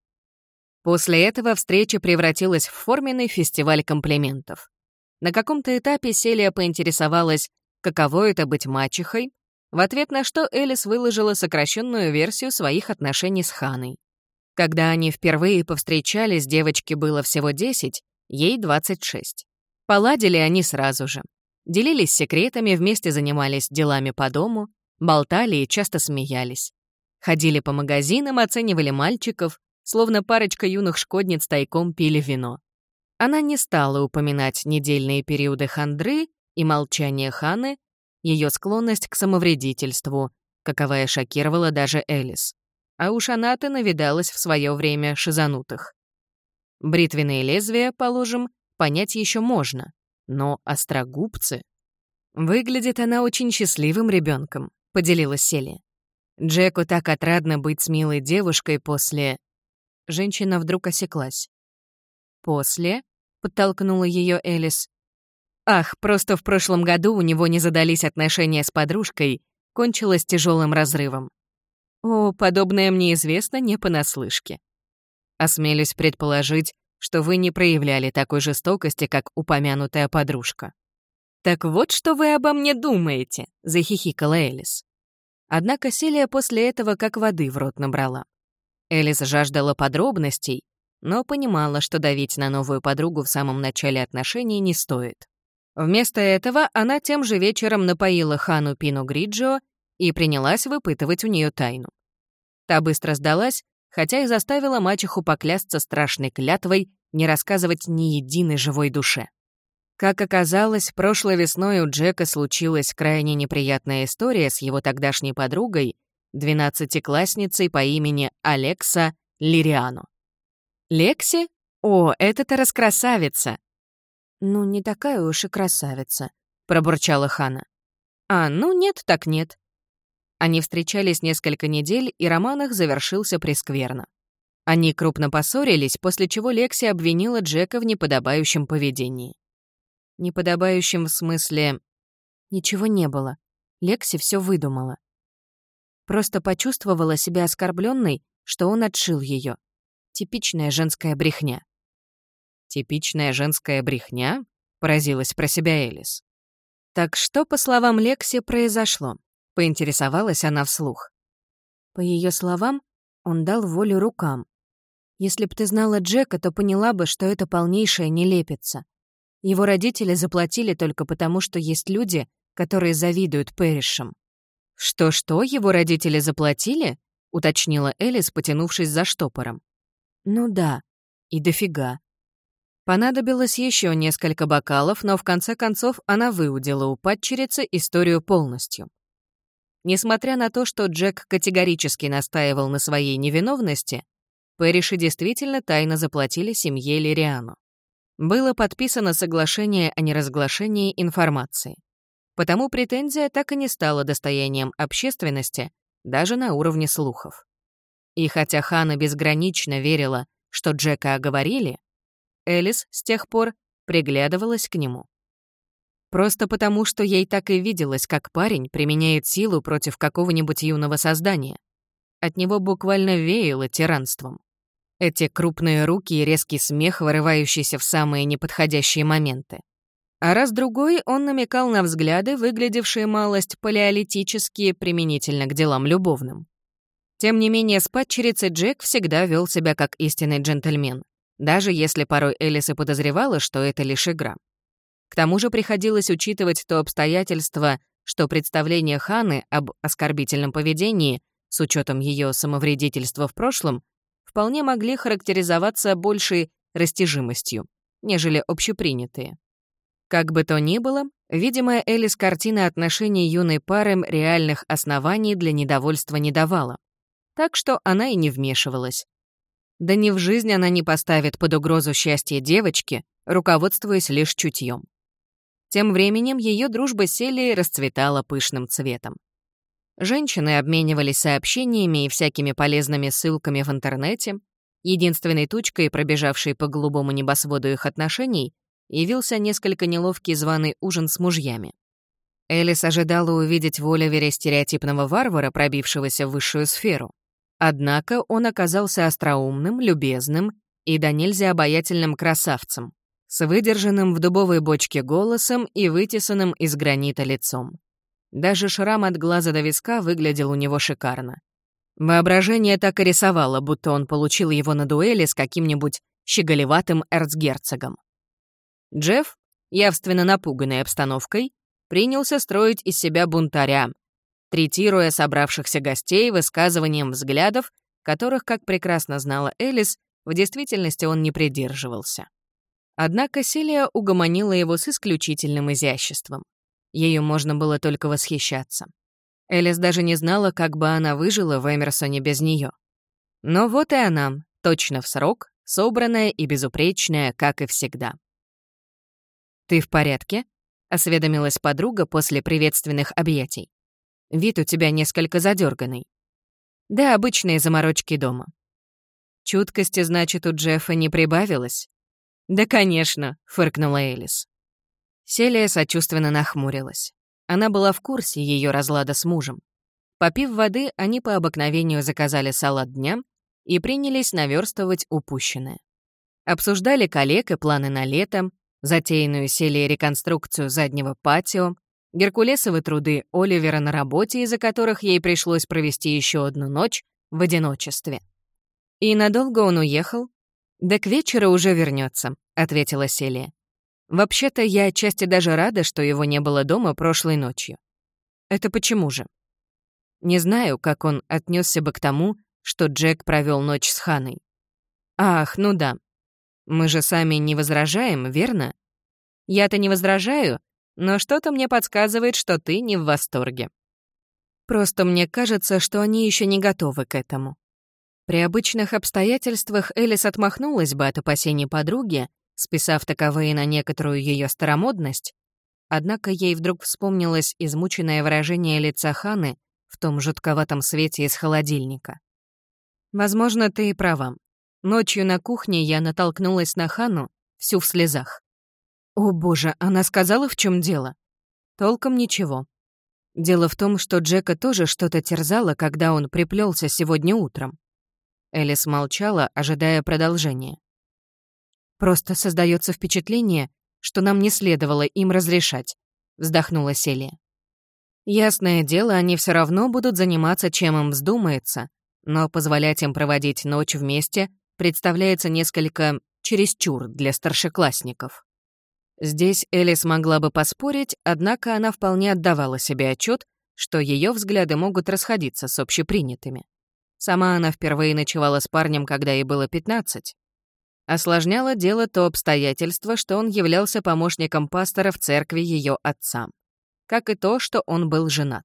После этого встреча превратилась в форменный фестиваль комплиментов. На каком-то этапе Селия поинтересовалась, каково это быть мачехой, в ответ на что Элис выложила сокращенную версию своих отношений с Ханой. Когда они впервые повстречались, девочке было всего 10, ей 26. Поладили они сразу же. Делились секретами, вместе занимались делами по дому, болтали и часто смеялись. Ходили по магазинам, оценивали мальчиков, словно парочка юных шкодниц тайком пили вино. Она не стала упоминать недельные периоды хандры и молчание Ханы, ее склонность к самовредительству, каковая шокировала даже Элис. А уж она-то навидалась в свое время шизанутых. Бритвенные лезвия, положим, понять еще можно, но острогубцы... «Выглядит она очень счастливым ребенком», — поделилась Селия. «Джеку так отрадно быть с милой девушкой после...» Женщина вдруг осеклась. «После?» — подтолкнула ее Элис. «Ах, просто в прошлом году у него не задались отношения с подружкой, кончилось тяжелым разрывом. О, подобное мне известно не понаслышке. Осмелюсь предположить, что вы не проявляли такой жестокости, как упомянутая подружка». «Так вот, что вы обо мне думаете», — захихикала Элис. Однако Селия после этого как воды в рот набрала. Элис жаждала подробностей, но понимала, что давить на новую подругу в самом начале отношений не стоит. Вместо этого она тем же вечером напоила Хану Пино Гриджио и принялась выпытывать у нее тайну. Та быстро сдалась, хотя и заставила мачеху поклясться страшной клятвой не рассказывать ни единой живой душе. Как оказалось, прошлой весной у Джека случилась крайне неприятная история с его тогдашней подругой, 12-классницей по имени Алекса Лириано. «Лекси? О, это-то раскрасавица!» «Ну, не такая уж и красавица», — пробурчала Хана. «А, ну нет так нет». Они встречались несколько недель, и роман их завершился прескверно. Они крупно поссорились, после чего Лекси обвинила Джека в неподобающем поведении. Неподобающем в смысле... Ничего не было. Лекси все выдумала. Просто почувствовала себя оскорбленной, что он отшил ее. Типичная женская брехня. «Типичная женская брехня?» — поразилась про себя Элис. «Так что, по словам Лекси, произошло?» — поинтересовалась она вслух. По ее словам, он дал волю рукам. Если б ты знала Джека, то поняла бы, что это полнейшая нелепица. Его родители заплатили только потому, что есть люди, которые завидуют Пэришам. «Что-что, его родители заплатили?» — уточнила Элис, потянувшись за штопором. «Ну да, и дофига». Понадобилось еще несколько бокалов, но в конце концов она выудила у падчерицы историю полностью. Несмотря на то, что Джек категорически настаивал на своей невиновности, Пэриши действительно тайно заплатили семье Лириано. Было подписано соглашение о неразглашении информации. Потому претензия так и не стала достоянием общественности, даже на уровне слухов. И хотя Хана безгранично верила, что Джека оговорили, Элис с тех пор приглядывалась к нему. Просто потому, что ей так и виделось, как парень применяет силу против какого-нибудь юного создания. От него буквально веяло тиранством. Эти крупные руки и резкий смех, вырывающийся в самые неподходящие моменты. А раз-другой он намекал на взгляды, выглядевшие малость палеолитические применительно к делам любовным. Тем не менее, с падчерицей Джек всегда вел себя как истинный джентльмен, даже если порой Элис и подозревала, что это лишь игра. К тому же приходилось учитывать то обстоятельство, что представления Ханы об оскорбительном поведении, с учетом ее самовредительства в прошлом, вполне могли характеризоваться большей растяжимостью, нежели общепринятые. Как бы то ни было, видимая Элис картина отношений юной пары реальных оснований для недовольства не давала, так что она и не вмешивалась. Да ни в жизнь она не поставит под угрозу счастье девочки, руководствуясь лишь чутьем. Тем временем ее дружба с Селией расцветала пышным цветом. Женщины обменивались сообщениями и всякими полезными ссылками в интернете. Единственной тучкой, пробежавшей по голубому небосводу их отношений, явился несколько неловкий званый ужин с мужьями. Элис ожидала увидеть в Оливере стереотипного варвара, пробившегося в высшую сферу. Однако он оказался остроумным, любезным и до нельзя обаятельным красавцем, с выдержанным в дубовой бочке голосом и вытесанным из гранита лицом. Даже шрам от глаза до виска выглядел у него шикарно. Воображение так и рисовало, будто он получил его на дуэли с каким-нибудь щеголеватым эрцгерцогом. Джефф, явственно напуганный обстановкой, принялся строить из себя бунтаря, третируя собравшихся гостей высказыванием взглядов, которых, как прекрасно знала Элис, в действительности он не придерживался. Однако Селия угомонила его с исключительным изяществом. Ею можно было только восхищаться. Элис даже не знала, как бы она выжила в Эмерсоне без нее. Но вот и она, точно в срок, собранная и безупречная, как и всегда. «Ты в порядке?» — осведомилась подруга после приветственных объятий. «Вид у тебя несколько задерганный. Да, обычные заморочки дома». «Чуткости, значит, у Джеффа не прибавилось?» «Да, конечно», — фыркнула Элис. Селия сочувственно нахмурилась. Она была в курсе ее разлада с мужем. Попив воды, они по обыкновению заказали салат дня и принялись наверстывать упущенное. Обсуждали коллег и планы на лето, затеянную Селией реконструкцию заднего патио, геркулесовы труды Оливера на работе, из-за которых ей пришлось провести еще одну ночь в одиночестве. «И надолго он уехал?» «Да к вечеру уже вернется», — ответила Селия. «Вообще-то я отчасти даже рада, что его не было дома прошлой ночью». «Это почему же?» Не знаю, как он отнесся бы к тому, что Джек провел ночь с Ханой. «Ах, ну да. Мы же сами не возражаем, верно? Я-то не возражаю, но что-то мне подсказывает, что ты не в восторге. Просто мне кажется, что они еще не готовы к этому». При обычных обстоятельствах Элис отмахнулась бы от опасений подруги, списав таковые на некоторую ее старомодность, однако ей вдруг вспомнилось измученное выражение лица Ханы в том жутковатом свете из холодильника. «Возможно, ты и права. Ночью на кухне я натолкнулась на Хану, всю в слезах. О боже, она сказала, в чем дело? Толком ничего. Дело в том, что Джека тоже что-то терзало, когда он приплелся сегодня утром». Элис молчала, ожидая продолжения. «Просто создается впечатление, что нам не следовало им разрешать», — вздохнула Селия. «Ясное дело, они все равно будут заниматься, чем им вздумается, но позволять им проводить ночь вместе представляется несколько чересчур для старшеклассников». Здесь Элис могла бы поспорить, однако она вполне отдавала себе отчет, что ее взгляды могут расходиться с общепринятыми. Сама она впервые ночевала с парнем, когда ей было 15. Осложняло дело то обстоятельство, что он являлся помощником пастора в церкви ее отца, как и то, что он был женат.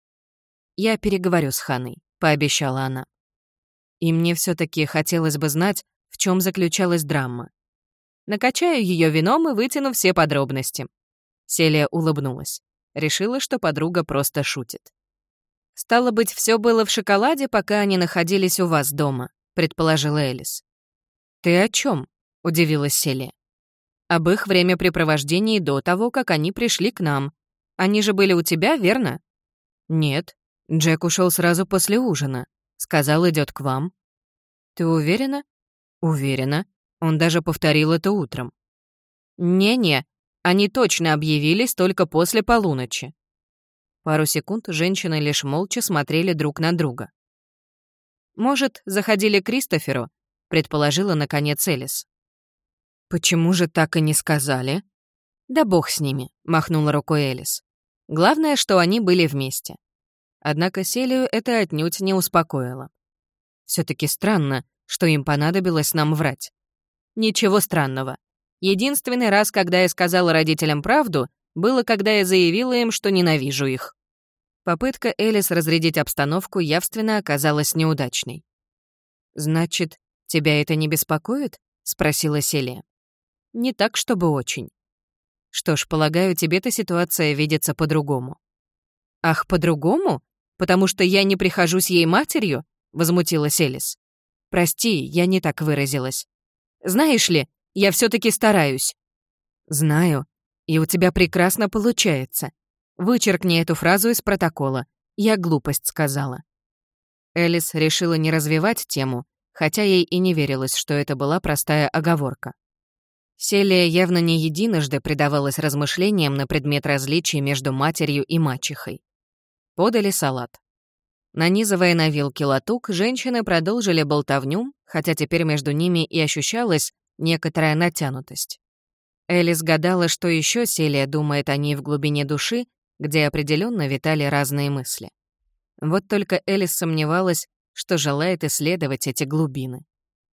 «Я переговорю с Ханой», — пообещала она. «И мне все-таки хотелось бы знать, в чем заключалась драма. Накачаю ее вином и вытяну все подробности». Селия улыбнулась. Решила, что подруга просто шутит. «Стало быть, все было в шоколаде, пока они находились у вас дома», — предположила Элис. «Ты о чем? Удивилась Селия. «Об их времяпрепровождении до того, как они пришли к нам. Они же были у тебя, верно?» «Нет. Джек ушел сразу после ужина. Сказал, идет к вам». «Ты уверена?» «Уверена. Он даже повторил это утром». «Не-не, они точно объявились только после полуночи». Пару секунд женщины лишь молча смотрели друг на друга. «Может, заходили к Кристоферу?» — предположила, наконец, Элис. «Почему же так и не сказали?» «Да бог с ними», — махнула рукой Элис. «Главное, что они были вместе». Однако Селию это отнюдь не успокоило. Все-таки странно, что им понадобилось нам врать. Ничего странного. Единственный раз, когда я сказала родителям правду, было, когда я заявила им, что ненавижу их. Попытка Элис разрядить обстановку явственно оказалась неудачной. «Значит, тебя это не беспокоит?» — спросила Селия. «Не так, чтобы очень». «Что ж, полагаю, тебе-то ситуация видится по-другому». «Ах, по-другому?» Потому что я не прихожусь ей матерью?» — возмутилась Элис. «Прости, я не так выразилась. Знаешь ли, я все-таки стараюсь». «Знаю, и у тебя прекрасно получается. Вычеркни эту фразу из протокола. Я глупость сказала». Элис решила не развивать тему, хотя ей и не верилось, что это была простая оговорка. Селия явно не единожды предавалась размышлениям на предмет различий между матерью и мачехой. Подали салат. Нанизывая на вилки латук, женщины продолжили болтовню, хотя теперь между ними и ощущалась некоторая натянутость. Элис гадала, что еще Селия думает о ней в глубине души, где определенно витали разные мысли. Вот только Элис сомневалась, что желает исследовать эти глубины.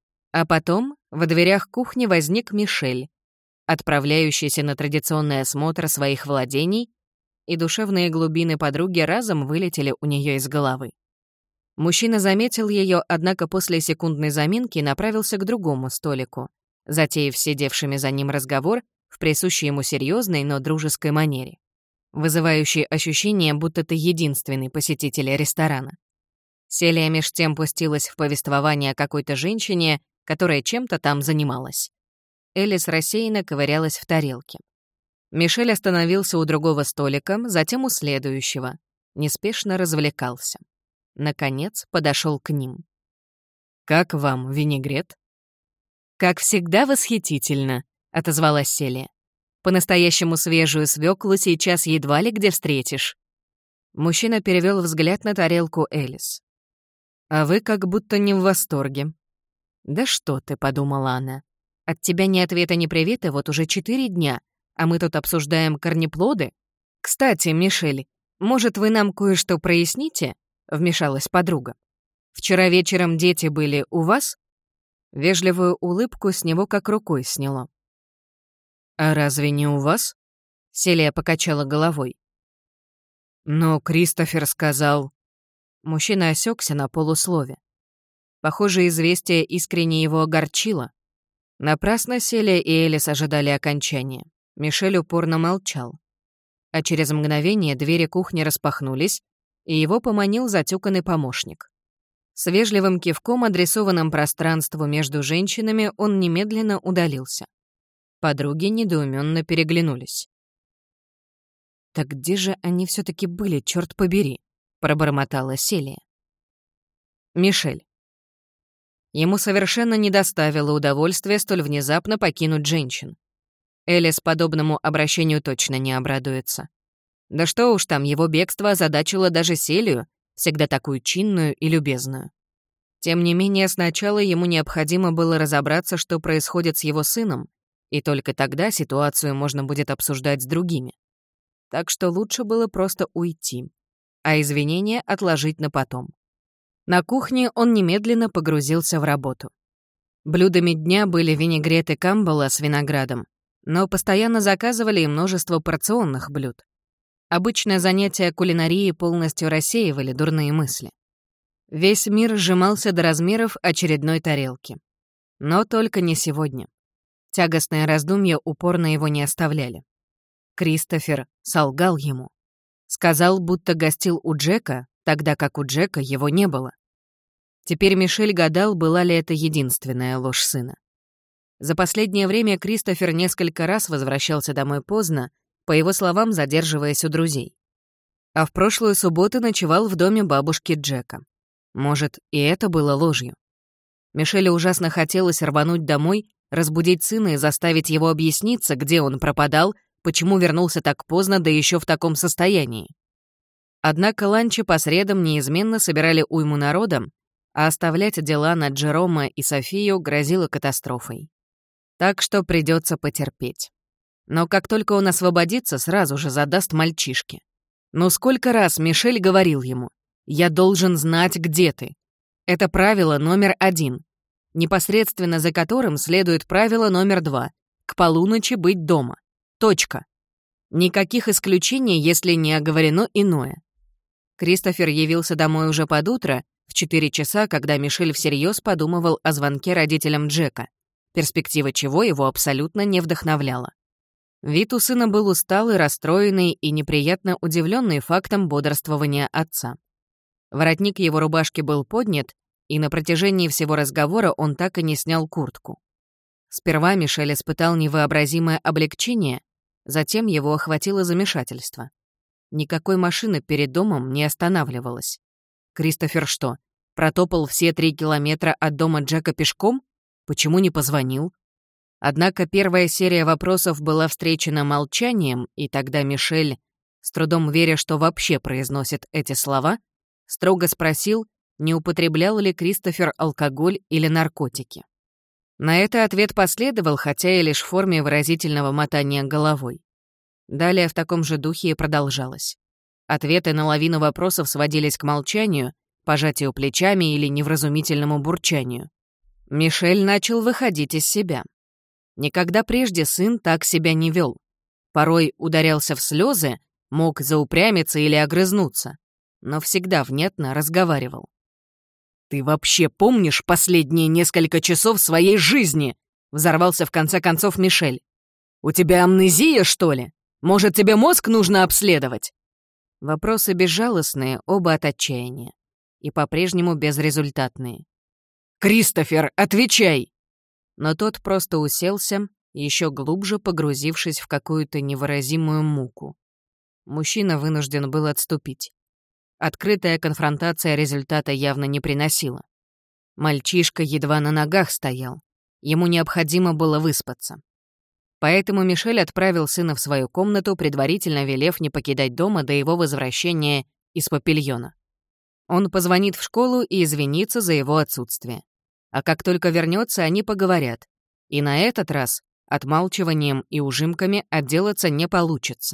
А потом во дверях кухни возник Мишель, отправляющийся на традиционный осмотр своих владений, и душевные глубины подруги разом вылетели у нее из головы. Мужчина заметил ее, однако после секундной заминки направился к другому столику, затеяв сидевшими за ним разговор в присущей ему серьезной, но дружеской манере, вызывающей ощущение, будто ты единственный посетитель ресторана. Селия меж тем пустилась в повествование о какой-то женщине, которая чем-то там занималась. Элис рассеянно ковырялась в тарелке. Мишель остановился у другого столика, затем у следующего. Неспешно развлекался. Наконец подошел к ним. «Как вам винегрет?» «Как всегда восхитительно», — отозвалась Селия. «По-настоящему свежую свеклу сейчас едва ли где встретишь». Мужчина перевел взгляд на тарелку Элис. «А вы как будто не в восторге». «Да что ты», — подумала она. «От тебя ни ответа, ни привета вот уже 4 дня, а мы тут обсуждаем корнеплоды? Кстати, Мишель, может, вы нам кое-что проясните?» — вмешалась подруга. «Вчера вечером дети были у вас?» Вежливую улыбку с него как рукой сняло. «А разве не у вас?» — Селия покачала головой. «Но Кристофер сказал...» Мужчина осекся на полуслове. Похоже, известие искренне его огорчило. Напрасно Селия и Элис ожидали окончания. Мишель упорно молчал. А через мгновение двери кухни распахнулись, и его поманил затюканный помощник. С вежливым кивком, адресованным пространству между женщинами, он немедленно удалился. Подруги недоуменно переглянулись. «Так где же они все-таки были, черт побери?» — пробормотала Селия. Мишель. Ему совершенно не доставило удовольствия столь внезапно покинуть женщин. Элис подобному обращению точно не обрадуется. Да что уж там, его бегство озадачило даже Селию, всегда такую чинную и любезную. Тем не менее, сначала ему необходимо было разобраться, что происходит с его сыном, и только тогда ситуацию можно будет обсуждать с другими. Так что лучше было просто уйти, а извинения отложить на потом. На кухне он немедленно погрузился в работу. Блюдами дня были винегреты камбала с виноградом, но постоянно заказывали и множество порционных блюд. Обычное занятие кулинарией полностью рассеивали дурные мысли. Весь мир сжимался до размеров очередной тарелки. Но только не сегодня. Тягостные раздумья упорно его не оставляли. Кристофер солгал ему. Сказал, будто гостил у Джека, тогда как у Джека его не было. Теперь Мишель гадал, была ли это единственная ложь сына. За последнее время Кристофер несколько раз возвращался домой поздно, по его словам, задерживаясь у друзей. А в прошлую субботу ночевал в доме бабушки Джека. Может, и это было ложью. Мишелю ужасно хотелось рвануть домой, разбудить сына и заставить его объясниться, где он пропадал, почему вернулся так поздно, да еще в таком состоянии. Однако ланчи по средам неизменно собирали уйму народа, а оставлять дела на Джерома и Софию грозило катастрофой. Так что придется потерпеть. Но как только он освободится, сразу же задаст мальчишке. Но сколько раз Мишель говорил ему: «Я должен знать, где ты». Это правило номер 1, непосредственно за которым следует правило номер 2 — к полуночи быть дома. Точка. Никаких исключений, если не оговорено иное. Кристофер явился домой уже под утро, в 4 часа, когда Мишель всерьез подумывал о звонке родителям Джека, перспектива чего его абсолютно не вдохновляла. Вид у сына был усталый, расстроенный и неприятно удивленный фактом бодрствования отца. Воротник его рубашки был поднят, и на протяжении всего разговора он так и не снял куртку. Сперва Мишель испытал невообразимое облегчение, затем его охватило замешательство. Никакой машины перед домом не останавливалась. Кристофер что, протопал все 3 километра от дома Джека пешком? Почему не позвонил? Однако первая серия вопросов была встречена молчанием, и тогда Мишель, с трудом веря, что вообще произносит эти слова, строго спросил, не употреблял ли Кристофер алкоголь или наркотики. На это ответ последовал, хотя и лишь в форме выразительного мотания головой. Далее в таком же духе и продолжалось. Ответы на лавину вопросов сводились к молчанию, пожатию плечами или невразумительному бурчанию. Мишель начал выходить из себя. Никогда прежде сын так себя не вел. Порой ударялся в слезы, мог заупрямиться или огрызнуться, но всегда внятно разговаривал. «Ты вообще помнишь последние несколько часов своей жизни?» — взорвался в конце концов Мишель. «У тебя амнезия, что ли? Может, тебе мозг нужно обследовать?» Вопросы безжалостные, оба от отчаяния. И по-прежнему безрезультатные. «Кристофер, отвечай!» Но тот просто уселся, еще глубже погрузившись в какую-то невыразимую муку. Мужчина вынужден был отступить. Открытая конфронтация результата явно не приносила. Мальчишка едва на ногах стоял. Ему необходимо было выспаться. Поэтому Мишель отправил сына в свою комнату, предварительно велев не покидать дома до его возвращения из Папильона. Он позвонит в школу и извинится за его отсутствие. А как только вернется, они поговорят. И на этот раз отмалчиванием и ужимками отделаться не получится.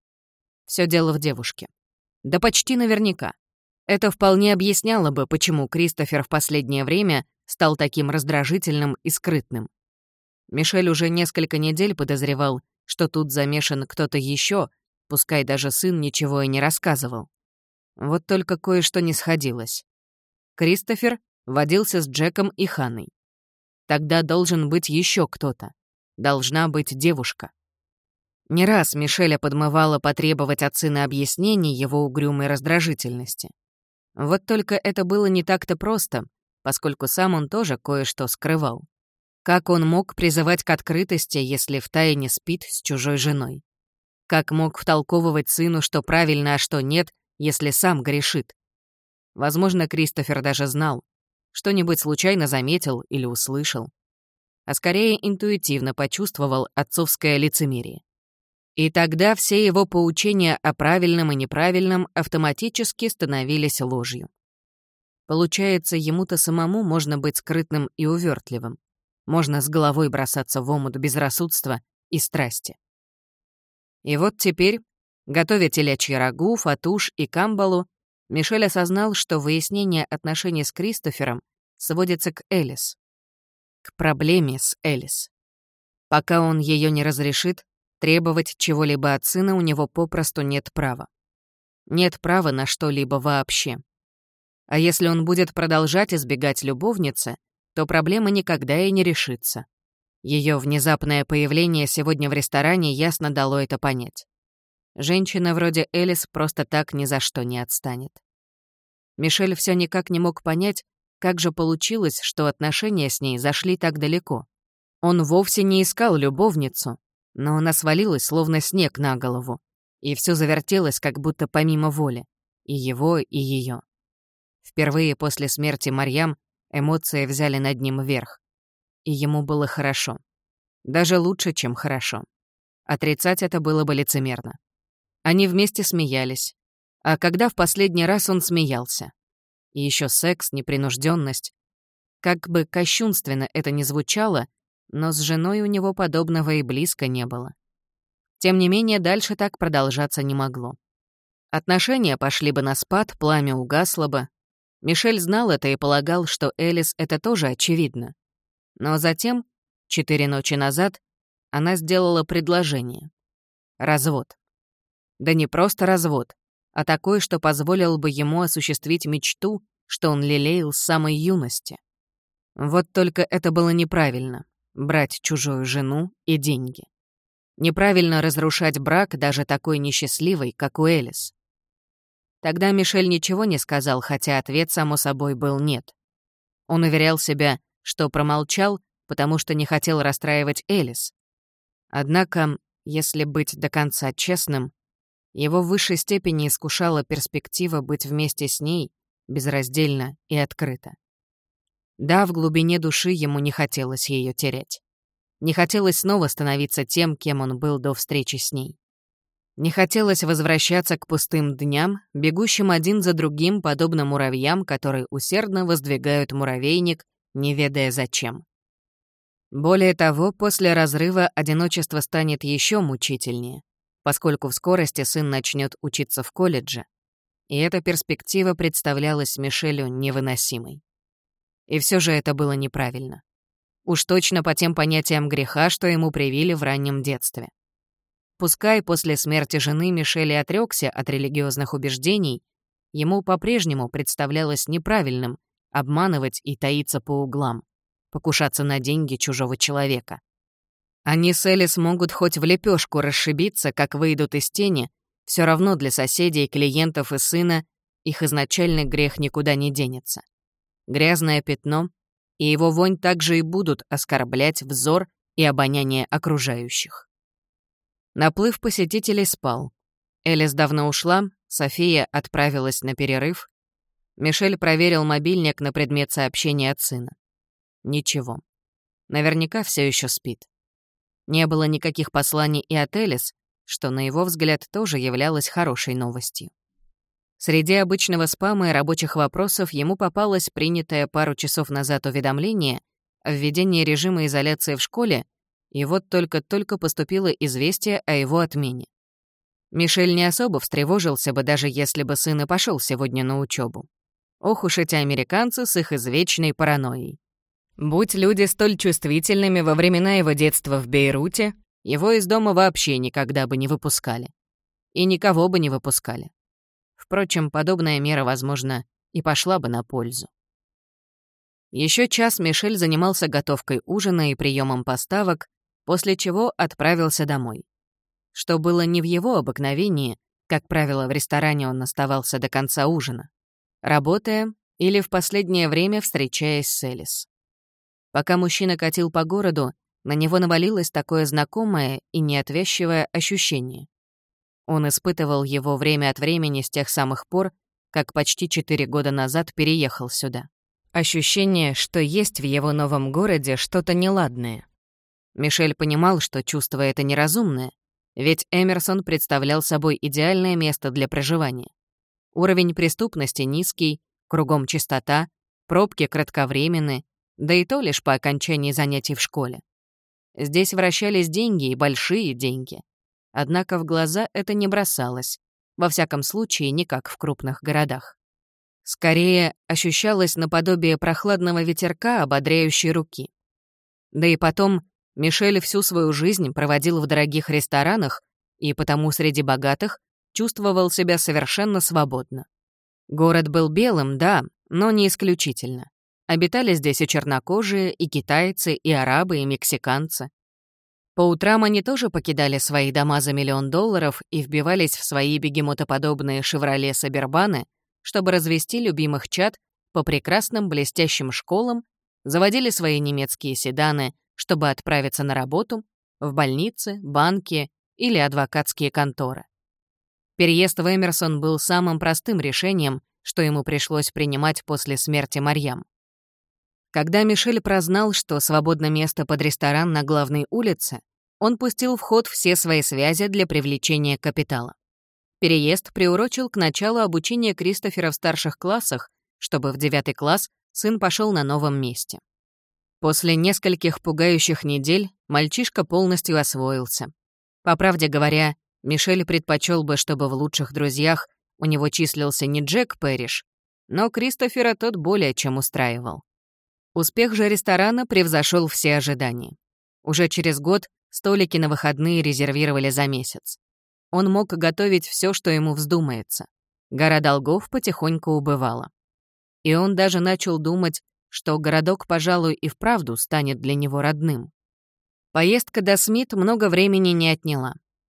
Все дело в девушке. Да почти наверняка. Это вполне объясняло бы, почему Кристофер в последнее время стал таким раздражительным и скрытным. Мишель уже несколько недель подозревал, что тут замешан кто-то еще, пускай даже сын ничего и не рассказывал. Вот только кое-что не сходилось. Кристофер водился с Джеком и Ханной. Тогда должен быть еще кто-то. Должна быть девушка. Не раз Мишеля подмывала потребовать от сына объяснений его угрюмой раздражительности. Вот только это было не так-то просто, поскольку сам он тоже кое-что скрывал. Как он мог призывать к открытости, если втайне спит с чужой женой? Как мог втолковывать сыну, что правильно, а что нет, если сам грешит? Возможно, Кристофер даже знал. Что-нибудь случайно заметил или услышал. А скорее интуитивно почувствовал отцовское лицемерие. И тогда все его поучения о правильном и неправильном автоматически становились ложью. Получается, ему-то самому можно быть скрытным и увертливым. Можно с головой бросаться в омут безрассудства и страсти. И вот теперь, готовя телячьи рагу, фатуш и камбалу, Мишель осознал, что выяснение отношений с Кристофером сводится к Элис. К проблеме с Элис. Пока он ее не разрешит, требовать чего-либо от сына у него попросту нет права. Нет права на что-либо вообще. А если он будет продолжать избегать любовницы, то проблема никогда и не решится. Ее внезапное появление сегодня в ресторане ясно дало это понять. Женщина вроде Элис просто так ни за что не отстанет. Мишель все никак не мог понять, как же получилось, что отношения с ней зашли так далеко. Он вовсе не искал любовницу, но она свалилась, словно снег на голову, и все завертелось, как будто помимо воли, и его, и ее. Впервые после смерти Марьям эмоции взяли над ним верх, и ему было хорошо. Даже лучше, чем хорошо. Отрицать это было бы лицемерно. Они вместе смеялись. А когда в последний раз он смеялся? И еще секс, непринужденность. Как бы кощунственно это ни звучало, но с женой у него подобного и близко не было. Тем не менее, дальше так продолжаться не могло. Отношения пошли бы на спад, пламя угасло бы. Мишель знал это и полагал, что Элис это тоже очевидно. Но затем, 4 ночи назад, она сделала предложение. Развод. Да не просто развод, а такой, что позволил бы ему осуществить мечту, что он лелеял с самой юности. Вот только это было неправильно — брать чужую жену и деньги. Неправильно разрушать брак, даже такой несчастливый, как у Элис. Тогда Мишель ничего не сказал, хотя ответ, само собой, был «нет». Он уверял себя, что промолчал, потому что не хотел расстраивать Элис. Однако, если быть до конца честным, его в высшей степени искушала перспектива быть вместе с ней безраздельно и открыто. Да, в глубине души ему не хотелось ее терять. Не хотелось снова становиться тем, кем он был до встречи с ней. Не хотелось возвращаться к пустым дням, бегущим один за другим, подобно муравьям, которые усердно воздвигают муравейник, не ведая зачем. Более того, после разрыва одиночество станет еще мучительнее, поскольку в скорости сын начнет учиться в колледже, и эта перспектива представлялась Мишелю невыносимой. И все же это было неправильно. Уж точно по тем понятиям греха, что ему привили в раннем детстве. Пускай после смерти жены Мишель и отрёкся от религиозных убеждений, ему по-прежнему представлялось неправильным обманывать и таиться по углам, покушаться на деньги чужого человека. Они с Элис могут хоть в лепешку расшибиться, как выйдут из тени, все равно для соседей, клиентов и сына их изначальный грех никуда не денется. Грязное пятно и его вонь также и будут оскорблять взор и обоняние окружающих. Наплыв посетителей спал. Элис давно ушла, София отправилась на перерыв. Мишель проверил мобильник на предмет сообщения от сына. Ничего. Наверняка все еще спит. Не было никаких посланий и от Элис, что, на его взгляд, тоже являлось хорошей новостью. Среди обычного спама и рабочих вопросов ему попалось принятое пару часов назад уведомление о введении режима изоляции в школе, и вот только-только поступило известие о его отмене. Мишель не особо встревожился бы, даже если бы сын и пошел сегодня на учебу. Ох уж эти американцы с их извечной паранойей. Будь люди столь чувствительными во времена его детства в Бейруте, его из дома вообще никогда бы не выпускали. И никого бы не выпускали. Впрочем, подобная мера, возможно, и пошла бы на пользу. Еще час Мишель занимался готовкой ужина и приемом поставок, после чего отправился домой. Что было не в его обыкновении, как правило, в ресторане он оставался до конца ужина, работая или в последнее время встречаясь с Элис. Пока мужчина катил по городу, на него навалилось такое знакомое и неотвязчивое ощущение. Он испытывал его время от времени с тех самых пор, как почти 4 года назад переехал сюда. Ощущение, что есть в его новом городе что-то неладное. Мишель понимал, что чувство это неразумное, ведь Эмерсон представлял собой идеальное место для проживания. Уровень преступности низкий, кругом чистота, пробки кратковременны, да и то лишь по окончании занятий в школе. Здесь вращались деньги, и большие деньги. Однако в глаза это не бросалось, во всяком случае, не как в крупных городах. Скорее, ощущалось наподобие прохладного ветерка, ободряющей руки. Да и потом, Мишель всю свою жизнь проводил в дорогих ресторанах и потому среди богатых чувствовал себя совершенно свободно. Город был белым, да, но не исключительно. Обитали здесь и чернокожие, и китайцы, и арабы, и мексиканцы. По утрам они тоже покидали свои дома за $1 миллион и вбивались в свои бегемотоподобные «Шевроле Сабербаны», чтобы развести любимых чад по прекрасным блестящим школам, заводили свои немецкие седаны, чтобы отправиться на работу, в больницы, банки или адвокатские конторы. Переезд в Эмерсон был самым простым решением, что ему пришлось принимать после смерти Марьям. Когда Мишель прознал, что свободно место под ресторан на главной улице, он пустил в ход все свои связи для привлечения капитала. Переезд приурочил к началу обучения Кристофера в старших классах, чтобы в 9 класс сын пошел на новом месте. После нескольких пугающих недель мальчишка полностью освоился. По правде говоря, Мишель предпочел бы, чтобы в лучших друзьях у него числился не Джек Пэриш, но Кристофера тот более чем устраивал. Успех же ресторана превзошел все ожидания. Уже через год столики на выходные резервировали за месяц. Он мог готовить все, что ему вздумается. Гора долгов потихоньку убывала. И он даже начал думать, что городок, пожалуй, и вправду станет для него родным. Поездка до Смит много времени не отняла.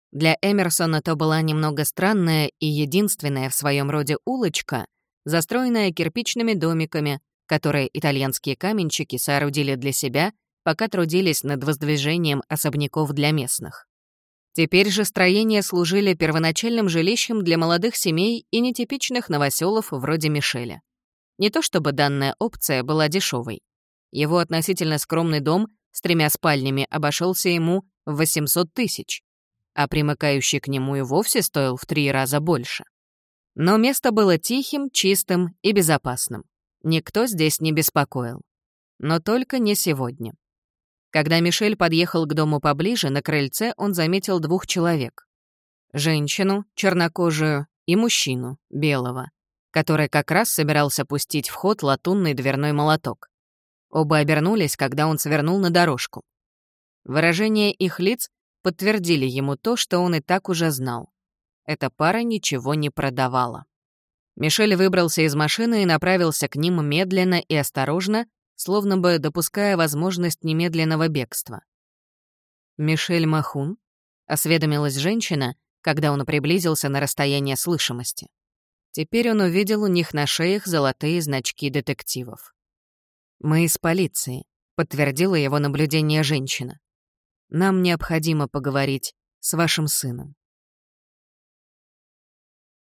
Для Эмерсона то была немного странная и единственная в своем роде улочка, застроенная кирпичными домиками, которые итальянские каменщики соорудили для себя, пока трудились над воздвижением особняков для местных. Теперь же строения служили первоначальным жилищем для молодых семей и нетипичных новоселов вроде Мишеля. Не то чтобы данная опция была дешевой. Его относительно скромный дом с 3 спальнями обошелся ему в 800 тысяч, а примыкающий к нему и вовсе стоил в 3 раза больше. Но место было тихим, чистым и безопасным. Никто здесь не беспокоил. Но только не сегодня. Когда Мишель подъехал к дому поближе, на крыльце он заметил 2 человек. Женщину, чернокожую, и мужчину, белого, который как раз собирался пустить в ход латунный дверной молоток. Оба обернулись, когда он свернул на дорожку. Выражения их лиц подтвердили ему то, что он и так уже знал. Эта пара ничего не продавала. Мишель выбрался из машины и направился к ним медленно и осторожно, словно бы допуская возможность немедленного бегства. «Мишель Махун?» — осведомилась женщина, когда он приблизился на расстояние слышимости. Теперь он увидел у них на шеях золотые значки детективов. «Мы из полиции», — подтвердила его наблюдение женщина. «Нам необходимо поговорить с вашим сыном».